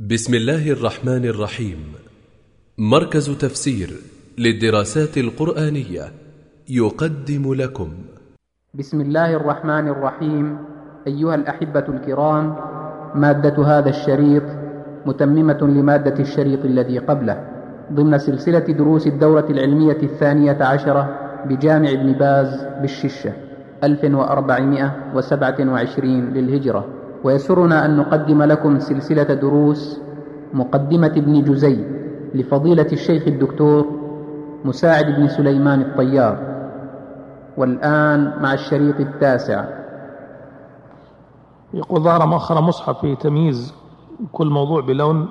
بسم الله الرحمن الرحيم. مركز تفسير للدراسات القرآنية يقدم لكم بسم الله الرحمن الرحيم. أيها الأحبة الكرام، مادة هذا الشريط متممة لمادة الشريط الذي قبله ضمن سلسلة دروس الدورة العلمية 12 بجامع ابن باز بالششة 1427 للهجرة. ويسرنا أن نقدم لكم سلسلة دروس مقدمة ابن جزي لفضيلة الشيخ الدكتور مساعد بن سليمان الطيار. والآن مع الشريط 9. يقول: ظهر مؤخرا مصحف في تمييز كل موضوع بلون.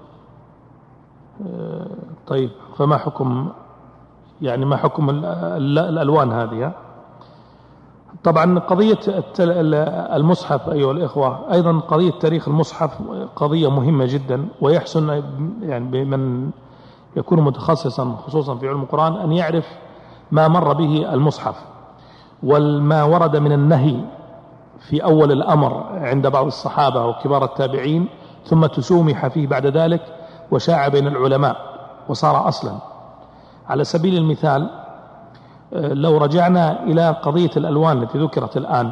طيب، فما حكم ما حكم الألوان هذه؟ طبعا قضية المصحف أيها الإخوة، أيضا قضية تاريخ المصحف قضية مهمة جدا، ويحسن بمن يكون متخصصا خصوصا في علم القرآن أن يعرف ما مر به المصحف وما ورد من النهي في أول الأمر عند بعض الصحابة وكبار التابعين، ثم تسومح فيه بعد ذلك وشاع بين العلماء وصار أصلا. على سبيل المثال، لو رجعنا إلى قضية الألوان التي ذكرت الآن،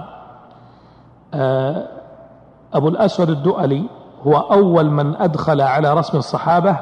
أبو الأسود الدؤلي هو أول من أدخل على رسم الصحابة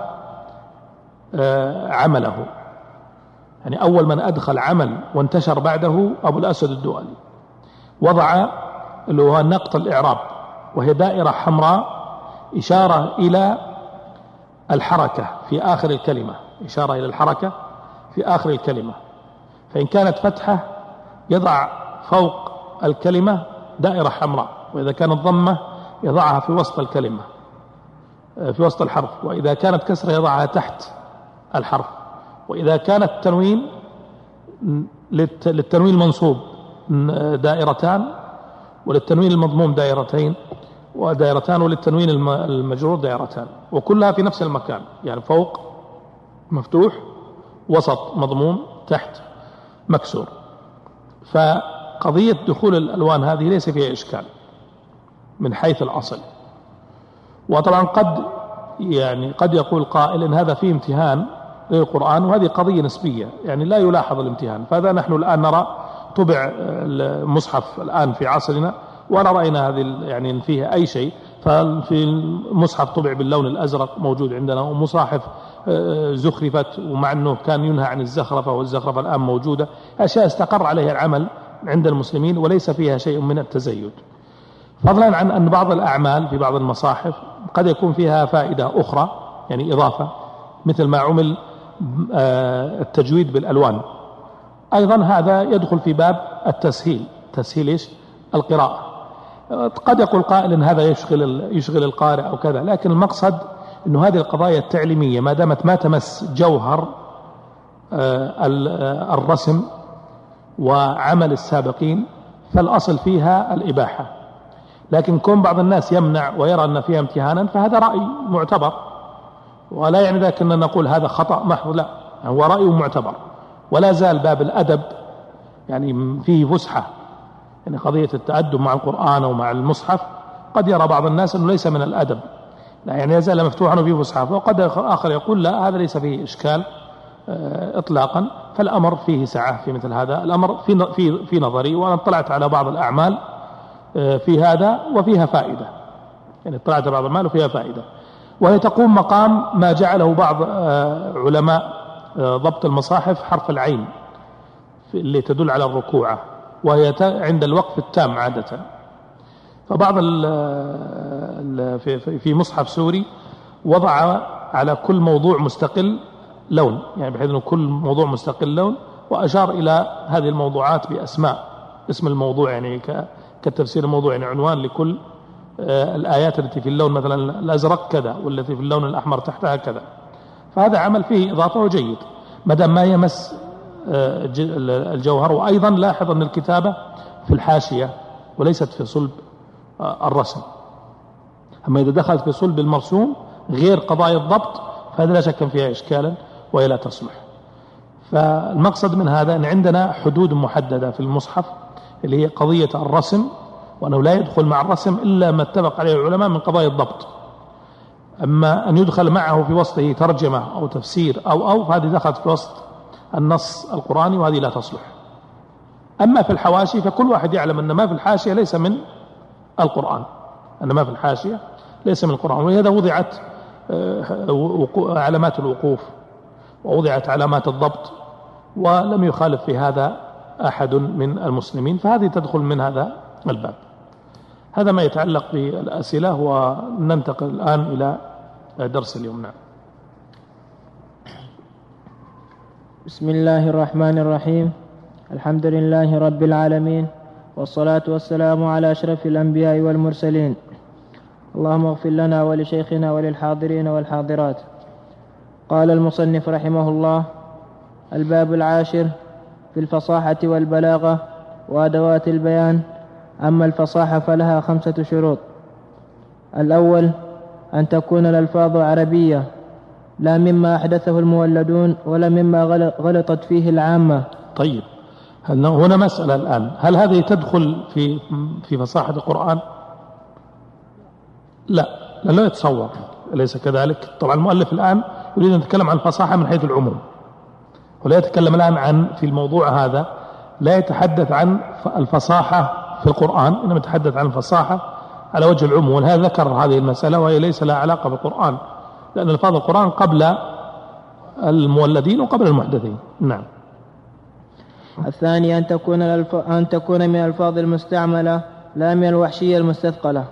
عمله، يعني أول من أدخل عمل وانتشر بعده أبو الأسود الدؤلي. وضع اللي هو نقط الإعراب، وهي دائرة حمراء إشارة إلى الحركة في آخر الكلمة، إشارة إلى الحركة في آخر الكلمة. فإن كانت فتحة يضع فوق الكلمة دائرة حمراء، وإذا كانت ضمة يضعها في وسط الكلمة في وسط الحرف، وإذا كانت كسرة يضعها تحت الحرف، وإذا كانت تنوين للتنوين المنصوب دائرتان، وللتنوين المضموم دائرتان، وللتنوين المجرور دائرتان، وكلها في نفس المكان، يعني فوق مفتوح، وسط مضموم، تحت مكسور. فقضية دخول الألوان هذه ليس فيها إشكال من حيث الأصل. وطبعا قد يقول قائل إن هذا فيه امتهان للقرآن، وهذه قضية نسبية، يعني لا يلاحظ الامتهان. فهذا نحن الآن نرى طبع المصحف الآن في عصرنا، ولا رأينا هذه يعني فيها أي شيء. ففي المصحف طبع باللون الأزرق موجود عندنا، ومصاحف زخرفت، ومع أنه كان ينهى عن الزخرفة، والزخرفة الآن موجودة. أشياء استقر عليها العمل عند المسلمين وليس فيها شيء من التزيد، فضلا عن أن بعض الأعمال في بعض المصاحف قد يكون فيها فائدة أخرى، يعني إضافة، مثل ما عمل التجويد بالألوان. أيضا هذا يدخل في باب التسهيل، تسهيل القراءة. قد يقول قائل إن هذا يشغل القارئ أو كذا، لكن المقصد أنه هذه القضايا التعليمية ما دامت ما تمس جوهر الرسم وعمل السابقين فالأصل فيها الإباحة. لكن كون بعض الناس يمنع ويرى أن فيها امتهانا فهذا رأي معتبر، ولا يعني ذلك أن نقول هذا خطأ محض، لا، هو رأي معتبر. ولا زال باب الأدب يعني فيه فسحة، يعني قضية التأدب مع القرآن ومع المصحف قد يرى بعض الناس أنه ليس من الأدب، لا، يعني يزال مفتوحا وفيه فسحة. وقد آخر يقول لا، هذا ليس فيه إشكال إطلاقا. فالأمر فيه سعة في مثل هذا الأمر في نظري، وأنا اطلعت على بعض الأعمال في هذا وفيها فائدة، يعني اطلعت على بعض الأعمال وفيها فائدة، وهي تقوم مقام ما جعله بعض علماء ضبط المصاحف حرف العين اللي تدل على الركوعة، وهي عند الوقف التام عادة. فبعض في مصحف سوري وضع على كل موضوع مستقل لون، يعني بحيث أنه كل موضوع مستقل لون، وأشار إلى هذه الموضوعات بأسماء، اسم الموضوع يعني كتفسير الموضوع، يعني عنوان لكل الآيات التي في اللون مثلا الأزرق كذا، والتي في اللون الأحمر تحتها كذا. فهذا عمل فيه إضافة وجيد ما دام ما يمس الجوهر. وأيضا لاحظ أن الكتابة في الحاشية وليست في صلب الرسم، أما إذا دخلت في صلب المرسوم غير قضايا الضبط فهذا لا شك فيها إشكالا وهي لا تصلح. فالمقصد من هذا أن عندنا حدود محددة في المصحف اللي هي قضية الرسم، وأنه لا يدخل مع الرسم إلا ما اتفق عليه العلماء من قضايا الضبط. أما أن يدخل معه في وسطه ترجمة أو تفسير أو فهذه دخلت في وسط النص القرآني وهذه لا تصلح. أما في الحواشي فكل واحد يعلم أن ما في الحاشية ليس من القرآن، أن ما في الحاشية ليس من القرآن، ولهذا وضعت علامات الوقوف ووضعت علامات الضبط، ولم يخالف في هذا أحد من المسلمين، فهذه تدخل من هذا الباب. هذا ما يتعلق بالأسئلة، وننتقل الآن إلى درس اليوم. نعم. بسم الله الرحمن الرحيم. الحمد لله رب العالمين، والصلاة والسلام على أشرف الأنبياء والمرسلين. اللهم اغفر لنا ولشيخنا وللحاضرين والحاضرات. قال المصنف رحمه الله: الباب 10 في الفصاحة والبلاغة وأدوات البيان. أما الفصاحة فلها 5 شروط. الأول أن تكون الألفاظ عربية، لا مما أحدثه المولدون ولا مما غلطت فيه العامة. طيب، هنا مسألة الآن، هل هذه تدخل في فصاحة القرآن؟ لا يتصور، أليس كذلك؟ طبعا المؤلف الآن يريد أن يتكلم عن الفصاحة من حيث العموم، ولا يتكلم الآن في الموضوع هذا لا يتحدث عن الفصاحة في القرآن، إنما يتحدث عن الفصاحة على وجه العموم. ولهذا ذكر هذه المسألة، وهي ليس لها علاقة بالقرآن، لأن ألفاظ القرآن قبل المولدين وقبل المحدثين. نعم. الثاني أن تكون من الألفاظ المستعملة لا من الوحشية المستثقلة.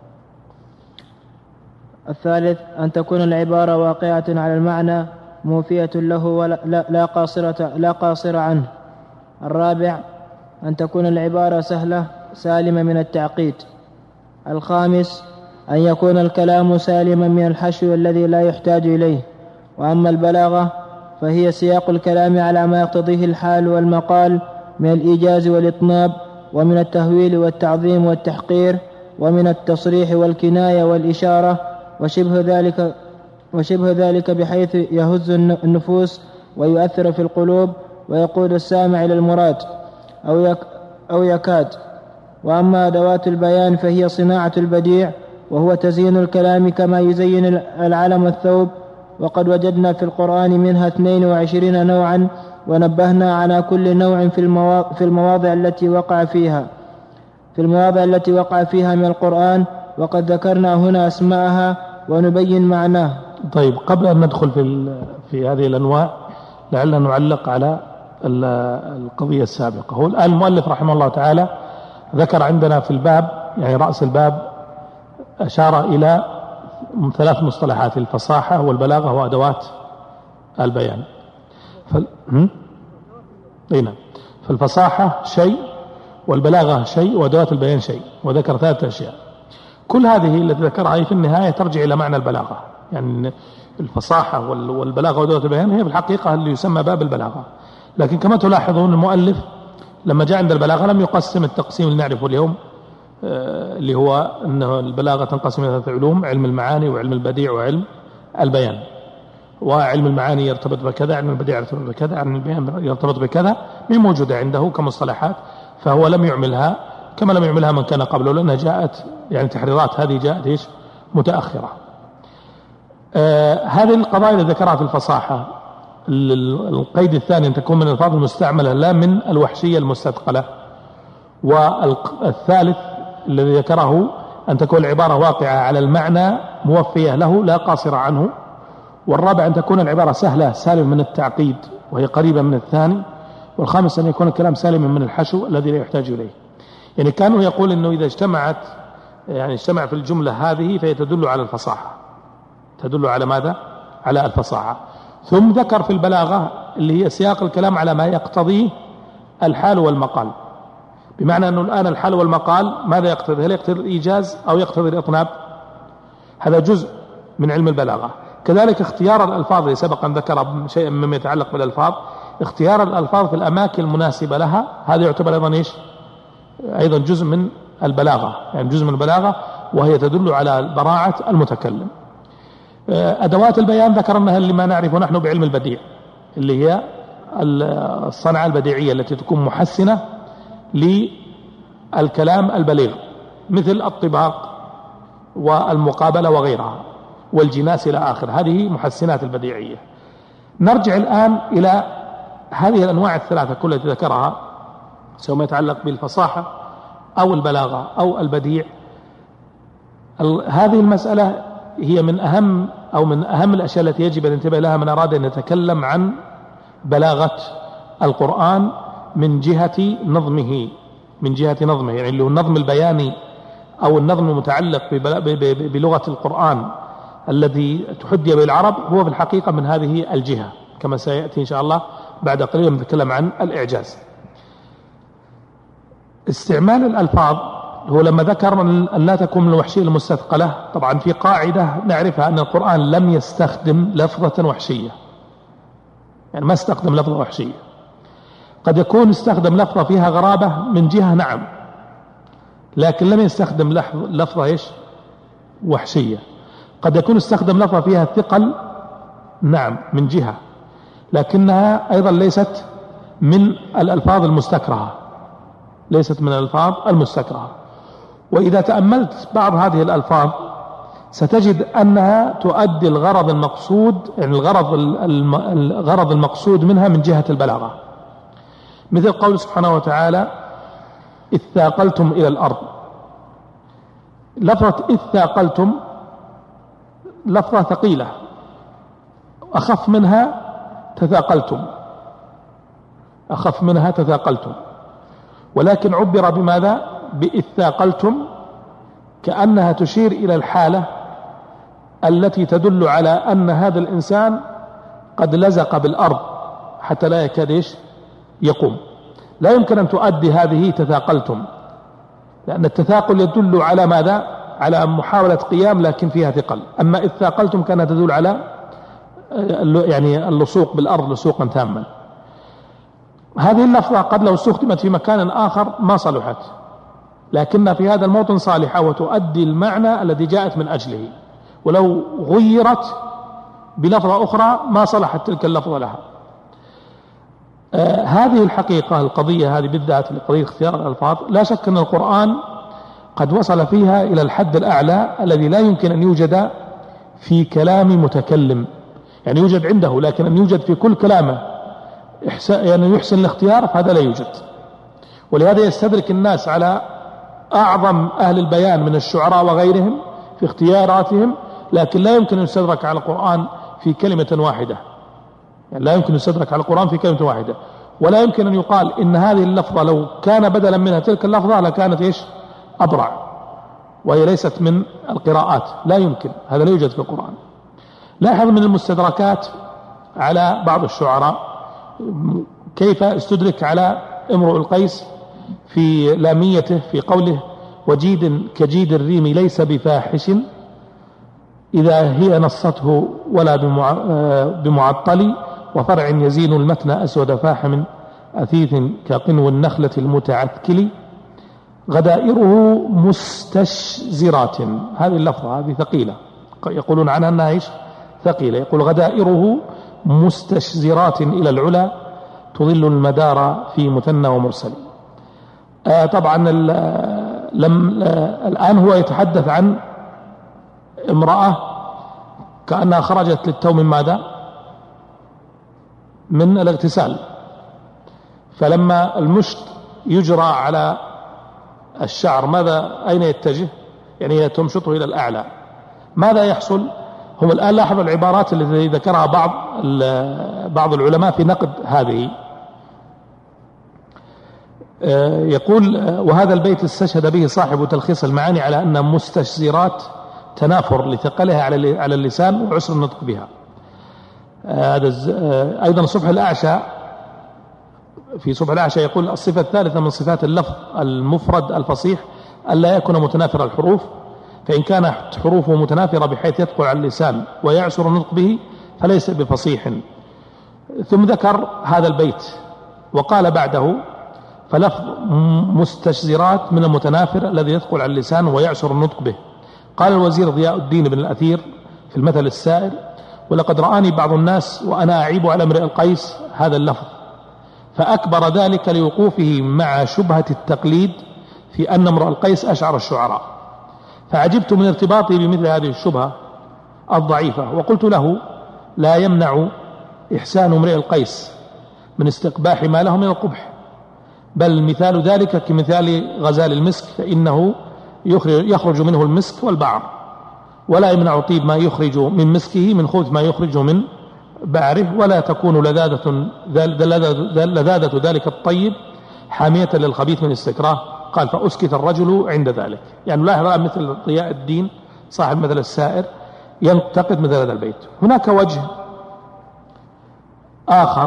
الثالث أن تكون العبارة واقعة على المعنى موفية له لا قاصرة عنه. الرابع أن تكون العبارة سهلة سالمة من التعقيد. الخامس أن يكون الكلام سالما من الحشو الذي لا يحتاج إليه. وأما البلاغة فهي سياق الكلام على ما يقتضيه الحال والمقال من الإيجاز والإطناب، ومن التهويل والتعظيم والتحقير، ومن التصريح والكناية والإشارة وشبه ذلك بحيث يهز النفوس ويؤثر في القلوب ويقود السامع إلى المراد أو يكاد. وأما أدوات البيان فهي صناعة البديع، وهو تزيين الكلام كما يزين العلم الثوب. وقد وجدنا في القرآن منها 22 نوعا، ونبهنا على كل نوع في المواضع التي وقع فيها من القرآن، وقد ذكرنا هنا أسماءها ونبين معناه. طيب، قبل أن ندخل في هذه الأنواع لعلنا نعلق على القضية السابقة. هو الآن المؤلف رحمه الله تعالى ذكر عندنا في الباب، يعني رأس الباب، أشار إلى 3 مصطلحات: الفصاحة والبلاغة وأدوات البيان. فالفصاحة شيء، والبلاغة شيء، وأدوات البيان شيء، وذكر 3 أشياء. كل هذه التي ذكرها في النهاية ترجع إلى معنى البلاغة، يعني الفصاحة والبلاغة وأدوات البيان هي في الحقيقة اللي يسمى باب البلاغة. لكن كما تلاحظون المؤلف لما جاء عند البلاغة لم يقسم التقسيم اللي نعرفه اليوم، اللي هو أنه البلاغة تنقسم إلى 3 علوم: علم المعاني وعلم البديع وعلم البيان. وعلم المعاني يرتبط بكذا، علم البديع يرتبط بكذا، علم البيان يرتبط بكذا، من موجودة عنده كمصطلحات، فهو لم يعملها كما لم يعملها من كان قبله، لأنها جاءت يعني تحريرات هذه جاءت متأخرة. هذه القضايا التي ذكرها في الفصاحة. القيد الثاني أن تكون من الألفاظ المستعملة لا من الوحشية المستثقلة. والثالث الذي ذكره أن تكون العبارة واقعة على المعنى موفية له لا قاصرة عنه. والرابع أن تكون العبارة سهلة سالمة من التعقيد وهي قريبة من الثاني. والخامس أن يكون الكلام سالما من الحشو الذي لا يحتاج إليه. يعني كانوا يقول أنه إذا اجتمع في الجملة هذه فهي تدل على الفصاحة. تدل على ماذا؟ على الفصاحة. ثم ذكر في البلاغة اللي هي سياق الكلام على ما يقتضيه الحال والمقال، بمعنى أنه الآن الحال والمقال ماذا يقتضي؟ هل يقتضي الإيجاز أو يقتضي الإطناب؟ هذا جزء من علم البلاغة. كذلك اختيار الألفاظ اللي سبق أن ذكر شيئا مما يتعلق بالألفاظ، اختيار الألفاظ في الأماكن المناسبة لها، هذا يعتبر أيضا جزء من البلاغة، يعني جزء من البلاغة، وهي تدل على براعة المتكلم. أدوات البيان ذكرناها لما نعرفه نحن بعلم البديع، اللي هي الصنعة البديعية التي تكون محسنة للكلام البليغ، مثل الطباق والمقابلة وغيرها. والجناس إلى آخر. هذه محسنات البديعية. نرجع الآن إلى هذه الأنواع الثلاثة كلها التي ذكرها، سواء ما يتعلق بالفصاحة أو البلاغة أو البديع. هذه المسألة هي من أهم الأشياء التي يجب أن ينتبه لها من أراد أن يتكلم عن بلاغة القرآن من جهة نظمه، يعني اللي هو النظم البياني أو النظم المتعلق بلغة القرآن الذي تحدي به العرب، هو في الحقيقة من هذه الجهة، كما سيأتي إن شاء الله بعد قليل نتكلم عن الإعجاز. استعمال الألفاظ هو لما ذكر أن لا تكون من الوحشية المستثقلة. طبعا في قاعدة نعرفها أن القرآن لم يستخدم لفظة وحشية، يعني ما استخدم لفظة وحشية. قد يكون استخدم لفظة فيها غرابة من جهة، نعم، لكن لم يستخدم لفظة وحشية. قد يكون استخدم لفظة فيها ثقل، نعم، من جهة، لكنها أيضا ليست من الألفاظ المستكرهة. وإذا تأملت بعض هذه الألفاظ ستجد أنها تؤدي الغرض المقصود، يعني الغرض المقصود منها من جهة البلاغة. مثل قول سبحانه وتعالى: إذ ثاقلتم إلى الأرض. لفظة إذ ثاقلتم لفظة ثقيلة، أخف منها تثاقلتم، ولكن عبر بماذا؟ بإذ ثاقلتم، كأنها تشير إلى الحالة التي تدل على أن هذا الإنسان قد لزق بالأرض حتى لا يكاد يقوم. لا يمكن أن تؤدي هذه تثاقلتم، لأن التثاقل يدل على ماذا؟ على محاولة قيام لكن فيها ثقل. أما إذ ثاقلتم كانت تدل على يعني اللصوق بالأرض لصوقا تاما. هذه اللفظة قد لو استخدمت في مكان آخر ما صلحت، لكنها في هذا الموطن صالحة وتؤدي المعنى الذي جاءت من أجله، ولو غيرت بلفظة أخرى ما صلحت تلك اللفظة لها. هذه الحقيقة، القضية هذه بالذات، قضية اختيار الألفاظ، لا شك أن القرآن قد وصل فيها إلى الحد الأعلى الذي لا يمكن أن يوجد في كلام متكلم، يعني يوجد عنده، لكن أن يوجد في كل كلامه يعني يحسن الاختيار، فهذا لا يوجد. ولهذا يستدرك الناس على أعظم أهل البيان من الشعراء وغيرهم في اختياراتهم، لكن لا يمكن أن يستدرك على القرآن في كلمة واحدة، يعني لا يمكن أن يستدرك على القرآن في كلمة واحدة. ولا يمكن أن يقال إن هذه اللفظة لو كان بدلا منها تلك اللفظة لكانت أبرع، وهي ليست من القراءات، لا يمكن، هذا لا يوجد في القرآن. لاحظ من المستدركات على بعض الشعراء كيف استدرك على امرؤ القيس في لاميته في قوله: وجيد كجيد الريم ليس بفاحش إذا هي نصته ولا بمعطل، وفرع يزين المتن أسود فاحم أثيث كقنو النخلة المتعثكل، غدائره مستشزرات. هذه اللفظة هذه ثقيلة، يقولون عنها أنها ثقيلة. يقول: غدائره مستشزرات إلى العلا تظل المدار في مثنى ومرسل. طبعا الآن هو يتحدث عن امرأة كأنها خرجت للتو من ماذا؟ من الاغتسال. فلما المشط يجرى على الشعر أين يتجه؟ يعني تمشطه إلى الأعلى. ماذا يحصل؟ هم الآن لاحظوا العبارات التي ذكرها بعض العلماء في نقد هذه. يقول: وهذا البيت استشهد به صاحب تلخيص المعاني على أن مستشزرات تنافر لثقلها على اللسان وعسر النطق بها. أيضا صبح الأعشى، في صبح الأعشى يقول: الصفة الثالثة من صفات اللفظ المفرد الفصيح ألا يكون متنافر الحروف، فإن كانت حروفه متنافرة بحيث يثقل على اللسان ويعسر النطق به فليس بفصيح. ثم ذكر هذا البيت وقال بعده: فلفظ مستشزرات من المتنافر الذي يثقل على اللسان ويعسر النطق به. قال الوزير ضياء الدين بن الأثير في المثل السائر: ولقد رآني بعض الناس وأنا أعيب على امرئ القيس هذا اللفظ، فأكبر ذلك لوقوفه مع شبهة التقليد في أن امرئ القيس أشعر الشعراء، فعجبت من ارتباطه بمثل هذه الشبهة، الضعيفة. وقلت له لا يمنع إحسان امرئ القيس من استقباح ما له من القبح، بل مثال ذلك كمثال غزال المسك، فإنه يخرج منه المسك والبعر، ولا يمنع طيب ما يخرج من مسكه من خبث ما يخرج من بعره، ولا تكون لذاذة ذلك الطيب حامية للخبيث من استكراه. قال فأسكت الرجل عند ذلك. يعني لاحظ مثل ضياء الدين صاحب مثل السائر ينتقد مثل هذا البيت. هناك وجه آخر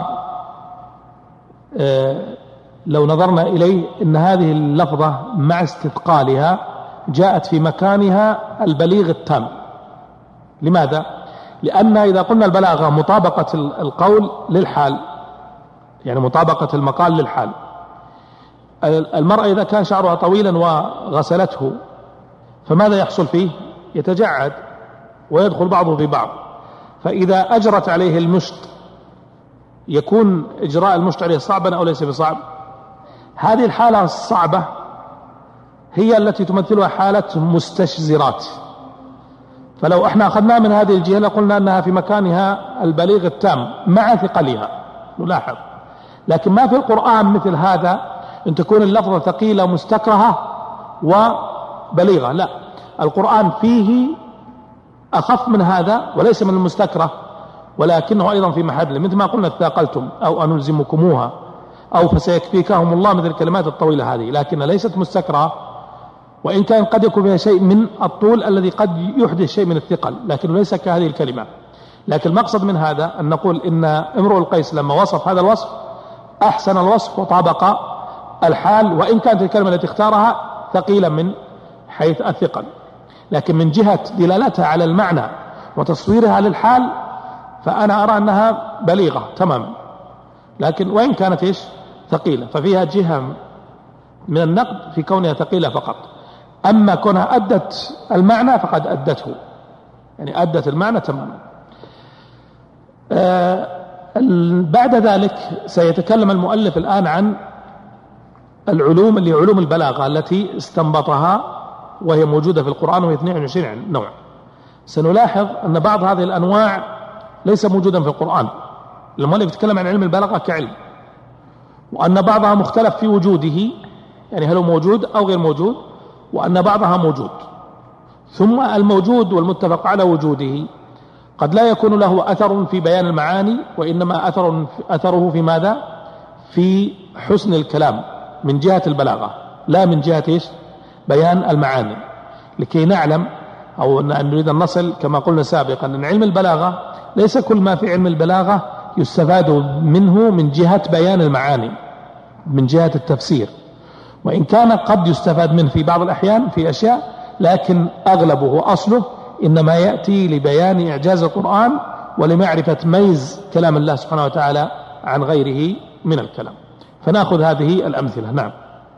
لو نظرنا إليه إن هذه اللفظة مع استثقالها جاءت في مكانها البليغ التام. لماذا؟ لأن إذا قلنا البلاغة مطابقة القول للحال، يعني مطابقة المقال للحال. المرأة إذا كان شعرها طويلا وغسلته فماذا يحصل فيه؟ يتجعد ويدخل بعضه في بعض، فإذا أجرت عليه المشط يكون إجراء المشط عليه صعبا أو ليس بصعب؟ هذه الحالة الصعبة هي التي تمثلها حالة مستشزرات. فلو احنا أخذنا من هذه الجهة لقلنا أنها في مكانها البليغ التام مع ثقلها، نلاحظ. لكن ما في القرآن مثل هذا أن تكون اللفظة ثقيلة مستكرهة وبليغة، لا، القرآن فيه أخف من هذا وليس من المستكره، ولكنه أيضا في محل، مثل ما قلنا اثاقلتم أو أنلزمكموها أو فسيكفيكهم الله، مثل الكلمات الطويلة هذه، لكن ليست مستكرهة، وإن كان قد يكون فيها شيء من الطول الذي قد يحدث شيء من الثقل، لكن ليس كهذه الكلمة. لكن المقصد من هذا أن نقول إن امرؤ القيس لما وصف هذا الوصف أحسن الوصف وطابق الحال، وإن كانت الكلمة التي اختارها ثقيلة من حيث الثقل، لكن من جهة دلالتها على المعنى وتصويرها للحال فأنا أرى أنها بليغة تماما، لكن وإن كانت ثقيلة ففيها جهة من النقد في كونها ثقيلة فقط. أما كونها أدت المعنى فقد أدته، يعني أدت المعنى تماما. بعد ذلك سيتكلم المؤلف الآن عن العلوم اللي علوم البلاغة التي استنبطها وهي موجودة في القرآن، وهي 22 نوع. سنلاحظ أن بعض هذه الأنواع ليس موجودا في القرآن. المؤلف يتكلم عن علم البلاغة كعلم، وأن بعضها مختلف في وجوده، يعني هل هو موجود أو غير موجود، وأن بعضها موجود. ثم الموجود والمتفق على وجوده قد لا يكون له أثر في بيان المعاني، وإنما أثره في ماذا؟ في حسن الكلام من جهة البلاغة، لا من جهة بيان المعاني. لكي نعلم أو أن نريد أن نصل كما قلنا سابقا أن علم البلاغة ليس كل ما في علم البلاغة يستفاد منه من جهة بيان المعاني، من جهة التفسير، وإن كان قد يستفاد منه في بعض الأحيان في أشياء، لكن أغلبه وأصله إنما يأتي لبيان إعجاز القرآن ولمعرفة ميز كلام الله سبحانه وتعالى عن غيره من الكلام. فنأخذ هذه الأمثلة. نعم.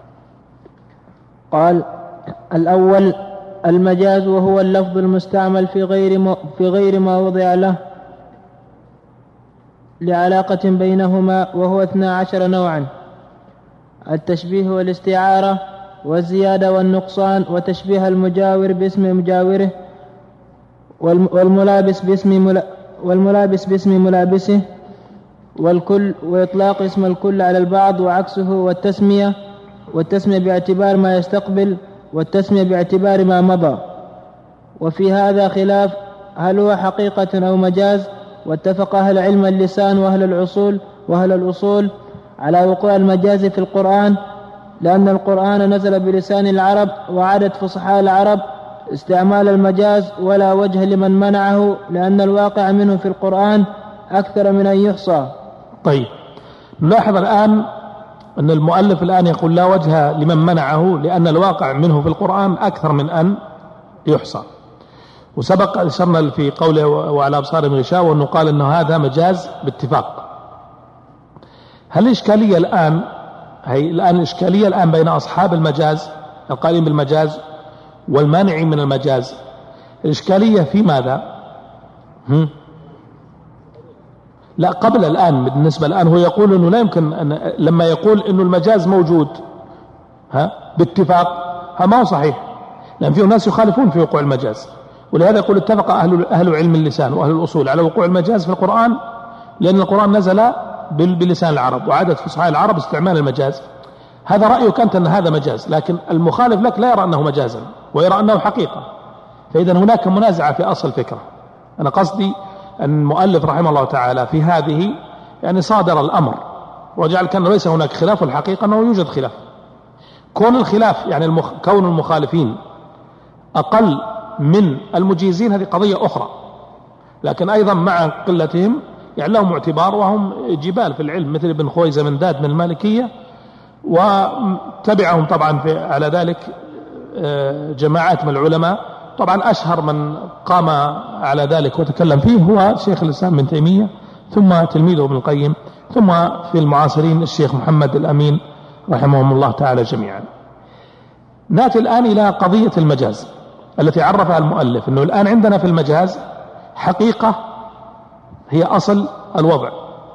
قال: الأول المجاز، وهو اللفظ المستعمل في غير ما وضع له لعلاقة بينهما، وهو 12 نوعا: التشبيه والاستعارة والزيادة والنقصان، وتشبيه المجاور باسم مجاوره، والملابس باسم ملابسه، والكل، وإطلاق اسم الكل على البعض وعكسه، والتسمية باعتبار ما يستقبل، والتسمية باعتبار ما مضى. وفي هذا خلاف هل هو حقيقة أو مجاز، واتفق أهل علم اللسان وأهل الأصول على وقوع المجاز في القرآن، لأن القرآن نزل بلسان العرب، وعادت فصحاء العرب استعمال المجاز، ولا وجه لمن منعه، لأن الواقع منه في القرآن أكثر من أن يحصى. طيب، نلاحظ الآن أن المؤلف الآن يقول لا وجه لمن منعه لأن الواقع منه في القرآن أكثر من أن يحصى. وسبق أشرنا في قوله وعلى أبصارهم غشاوة أنه قال أنه هذا مجاز باتفاق. هل الإشكالية الآن الإشكالية الآن بين أصحاب المجاز القائلين بالمجاز والمانعين من المجاز، الإشكالية في ماذا؟ لا، قبل الآن، بالنسبة الآن هو يقول أنه لا يمكن أن لما يقول أنه المجاز موجود باتفاق، ما هو صحيح، لأن فيه ناس يخالفون في وقوع المجاز، ولهذا يقول اتفق أهل علم اللسان وأهل الأصول على وقوع المجاز في القرآن، لأن القرآن نزل بلسان العرب، وعادت فصحاء العرب استعمال المجاز. هذا رأيك أنت أن هذا مجاز، لكن المخالف لك لا يرى أنه مجازا ويرى أنه حقيقة. فإذا هناك منازعة في أصل الفكرة. أنا قصدي أن المؤلف رحمه الله تعالى في هذه يعني صادر الأمر وجعل كأن ليس هناك خلاف، والحقيقة أنه يوجد خلاف. كون الخلاف يعني كون المخالفين أقل من المجيزين هذه قضية أخرى، لكن أيضا مع قلتهم يعني لهم اعتبار، وهم جبال في العلم مثل ابن خويزة من داد من المالكية، وتبعهم طبعا على ذلك جماعات من العلماء. طبعا أشهر من قام على ذلك وتكلم فيه هو شيخ الإسلام ابن تيمية، ثم تلميذه ابن القيم، ثم في المعاصرين الشيخ محمد الأمين رحمهم الله تعالى جميعا. نأتي الآن إلى قضية المجاز التي عرفها المؤلف، أنه الآن عندنا في المجاز حقيقة هي أصل الوضع،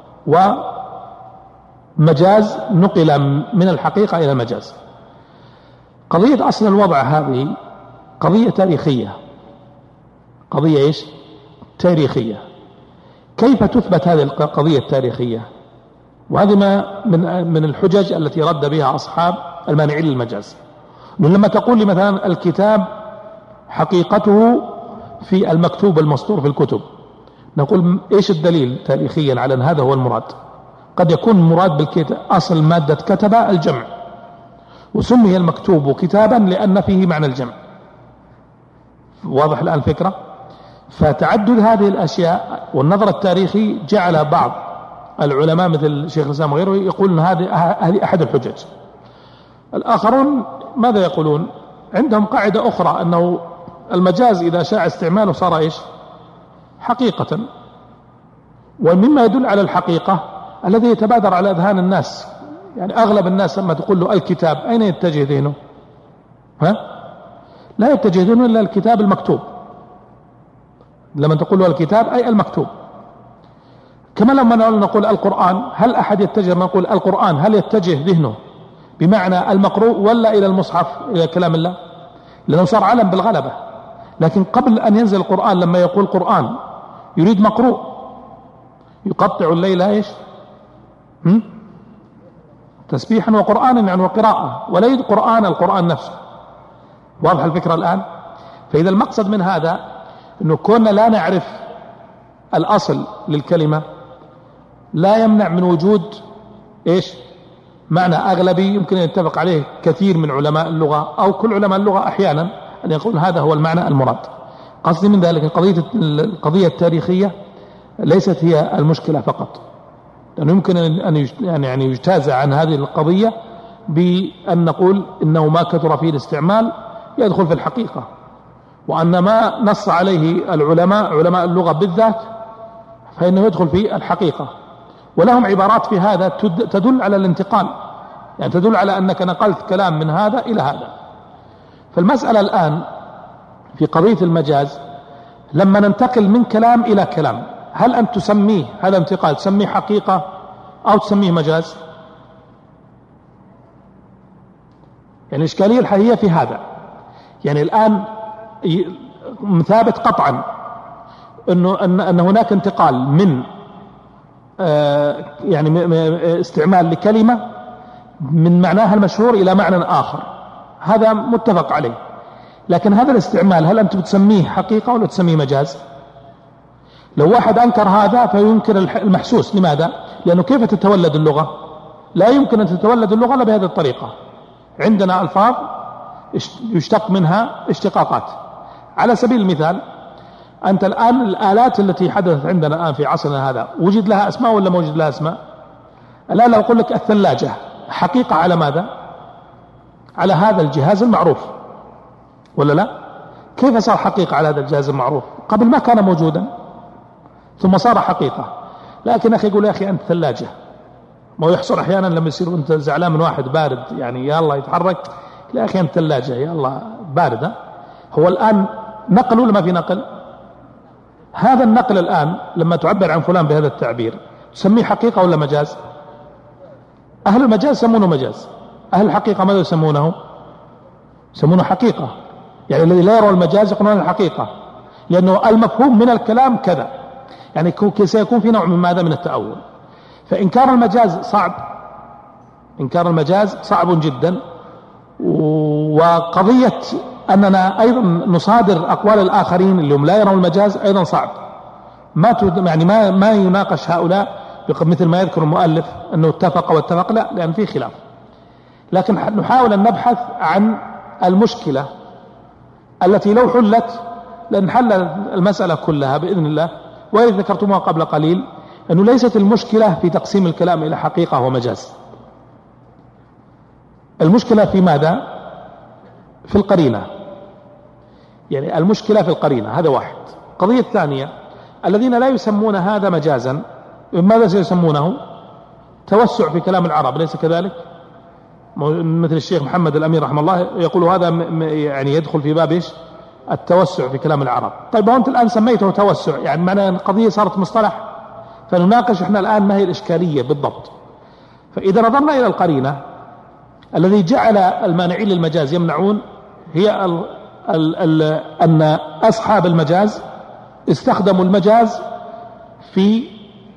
ومجاز نقل من الحقيقة إلى المجاز. قضية أصل الوضع هذه قضية تاريخية. قضية إيش؟ تاريخية. كيف تثبت هذه القضية التاريخية؟ وهذه ما من الحجج التي رد بها أصحاب المانعين للمجاز. لما تقول لي مثلا الكتاب حقيقته في المكتوب المسطور في الكتب، نقول إيش الدليل تاريخيا على أن هذا هو المراد؟ قد يكون المراد بالكتاب أصل مادة كتب الجمع، وسمي المكتوب كتابا لأن فيه معنى الجمع. واضح الآن الفكرة؟ فتعدد هذه الأشياء والنظر التاريخي جعل بعض العلماء مثل شيخ الإسلام وغيره يقول أن هذه أحد الحجج. الآخرون ماذا يقولون؟ عندهم قاعدة أخرى، أنه المجاز إذا شاع استعماله صار إيش؟ حقيقة. ومما يدل على الحقيقة الذي يتبادر على أذهان الناس، يعني أغلب الناس لما تقول له الكتاب أين يتجه ذهنه؟ لا يتجه ذهنه إلا الكتاب المكتوب. لما تقول له الكتاب أي المكتوب. كما لما نقول القرآن، هل أحد يتجه لما نقول القرآن هل يتجه ذهنه بمعنى المقروء ولا إلى المصحف إلى كلام الله؟ لأنه صار علم بالغلبة. لكن قبل أن ينزل القرآن لما يقول قرآن يريد مقروء، يقطع الليل إيش؟ تسبيحا وقرآنا يعني وقراءة، ولا يريد قرآن القرآن نفسه. واضح الفكرة الآن؟ فإذا المقصد من هذا أنه كنا لا نعرف الأصل للكلمة لا يمنع من وجود إيش؟ معنى أغلبي يمكن أن يتفق عليه كثير من علماء اللغة أو كل علماء اللغة أحيانا أن يقول هذا هو المعنى المراد. قصدي من ذلك القضية التاريخية ليست هي المشكلة فقط، لأنه يمكن أن يجتاز عن هذه القضية بأن نقول إنه ما كثر فيه الاستعمال يدخل في الحقيقة، وأن ما نص عليه العلماء علماء اللغة بالذات فإنه يدخل في الحقيقة. ولهم عبارات في هذا تدل على الانتقال، يعني تدل على أنك نقلت كلام من هذا إلى هذا. فالمسألة الآن في قضية المجاز لما ننتقل من كلام إلى كلام، هل أن تسميه هذا انتقال تسميه حقيقة أو تسميه مجاز؟ يعني الإشكالية الحقيقية في هذا. يعني الآن ثابت قطعا أن هناك انتقال من يعني استعمال لكلمة من معناها المشهور إلى معنى آخر، هذا متفق عليه. لكن هذا الاستعمال هل أنت بتسميه حقيقة ولا تسميه مجاز؟ لو واحد أنكر هذا فينكر المحسوس. لماذا؟ لأنه كيف تتولد اللغة؟ لا يمكن أن تتولد اللغة إلا بهذه الطريقة. عندنا ألفاظ يشتق منها اشتقاقات. على سبيل المثال أنت الآن الآلات التي حدثت عندنا الآن في عصرنا هذا وجد لها أسماء ولا ما وجد لها أسماء؟ الآن لو أقول لك الثلاجة حقيقة على ماذا؟ على هذا الجهاز المعروف ولا لا؟ كيف صار حقيقة على هذا الجهاز المعروف؟ قبل ما كان موجودا ثم صار حقيقة. لكن أخي يقول يا أخي أنت ثلاجة، ما يحصل أحيانا لما يصير أنت زعلان من واحد بارد يعني يا الله يتحرك، يا أخي أنت ثلاجة يا الله باردة. هو الآن نقل ولا ما في نقل؟ هذا النقل الآن لما تعبر عن فلان بهذا التعبير تسميه حقيقة ولا مجاز؟ أهل المجاز يسمونه مجاز، أهل الحقيقة ماذا يسمونه؟ يسمونه حقيقة. يعني الذي لا يرى المجاز يقولون الحقيقة. لأنه المفهوم من الكلام كذا، يعني سيكون في نوع من ماذا؟ من التأول. فإنكار المجاز صعب، إنكار المجاز صعب جدا. وقضية أننا أيضا نصادر أقوال الآخرين اللي هم لا يرون المجاز أيضا صعب، ما يناقش هؤلاء مثل ما يذكر المؤلف أنه اتفق واتفق، لا، لأن في خلاف. لكن نحاول أن نبحث عن المشكلة التي لو حلت لنحل المسألة كلها بإذن الله. وإذ ذكرتموها قبل قليل أنه ليست المشكلة في تقسيم الكلام إلى حقيقة ومجاز، المشكلة في ماذا؟ في القرينة، يعني المشكلة في القرينة، هذا واحد. قضية ثانية، الذين لا يسمون هذا مجازا ماذا سيسمونه؟ توسع في كلام العرب، ليس كذلك؟ مثل الشيخ محمد الأمين رحمه الله يقول هذا يعني يدخل في باب إيش؟ التوسع في كلام العرب. طيب وأنت الآن سميته توسع، يعني معنى القضية صارت مصطلح، فنناقش إحنا الآن ما هي الإشكالية بالضبط. فإذا نظرنا إلى القرينة، الذي جعل المانعين للمجاز يمنعون هي أن أصحاب المجاز استخدموا المجاز في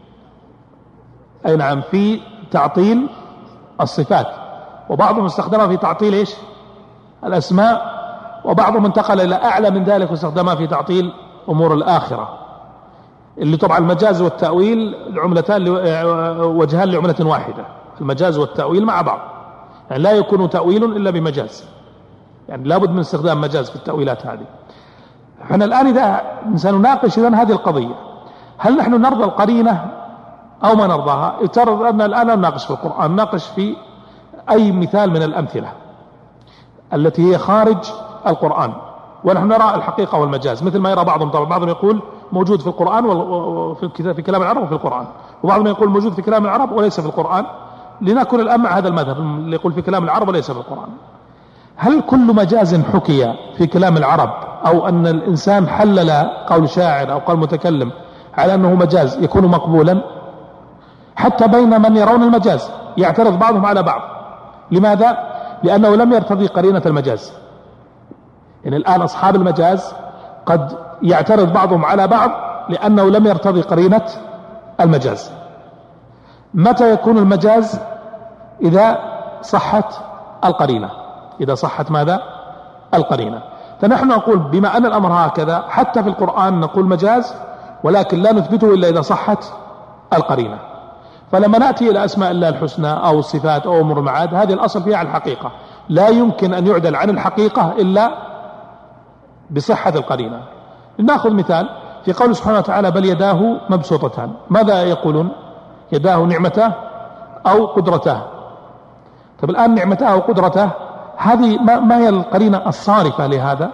في تعطيل الصفات، وبعضهم استخدمها في تعطيل إيش؟ الأسماء، وبعضهم انتقل إلى أعلى من ذلك واستخدمها في تعطيل أمور الآخرة، اللي طبعا المجاز والتأويل العملتان وجهان لعملة واحدة، المجاز والتأويل مع بعض، يعني لا يكون تأويل إلا بمجاز، يعني لابد من استخدام مجاز في التأويلات هذه. احنا الآن إذا سنناقش إذن هذه القضية، هل نحن نرضى القرينة أو ما نرضاها؟ افترض أن الآن نناقش في القرآن، نناقش في أي مثال من الأمثلة التي هي خارج القرآن، ونحن نرى الحقيقة والمجاز مثل ما يرى بعضهم. طبعا بعضهم يقول موجود في القرآن وفي كلام العرب وفي القرآن، وبعضهم يقول موجود في كلام العرب وليس في القرآن. لنكن الآن مع هذا المذهب اللي يقول في كلام العرب وليس في القرآن. هل كل مجاز حكي في كلام العرب أو أن الإنسان حلل قول شاعر أو قول متكلم على أنه مجاز يكون مقبولا؟ حتى بين من يرون المجاز يعترض بعضهم على بعض. لماذا؟ لأنه لم يرتضي قرينة المجاز. يعني الآن أصحاب المجاز قد يعترض بعضهم على بعض لأنه لم يرتضي قرينة المجاز. متى يكون المجاز؟ إذا صحت القرينة، إذا صحت ماذا؟ القرينة. فنحن نقول بما أن الأمر هكذا حتى في القرآن نقول مجاز، ولكن لا نثبته إلا إذا صحت القرينة. فلما نأتي إلى أسماء الله الحسنى أو الصفات أو أمور المعاد، هذه الأصل فيها الحقيقة، لا يمكن أن يعدل عن الحقيقة إلا بصحة القرينة. لنأخذ مثال في قول سبحانه وتعالى بل يداه مبسوطتان، ماذا يقولون؟ يداه نعمته أو قدرته. طب الآن نعمته أو قدرته هذه ما هي القرينة الصارفة لهذا؟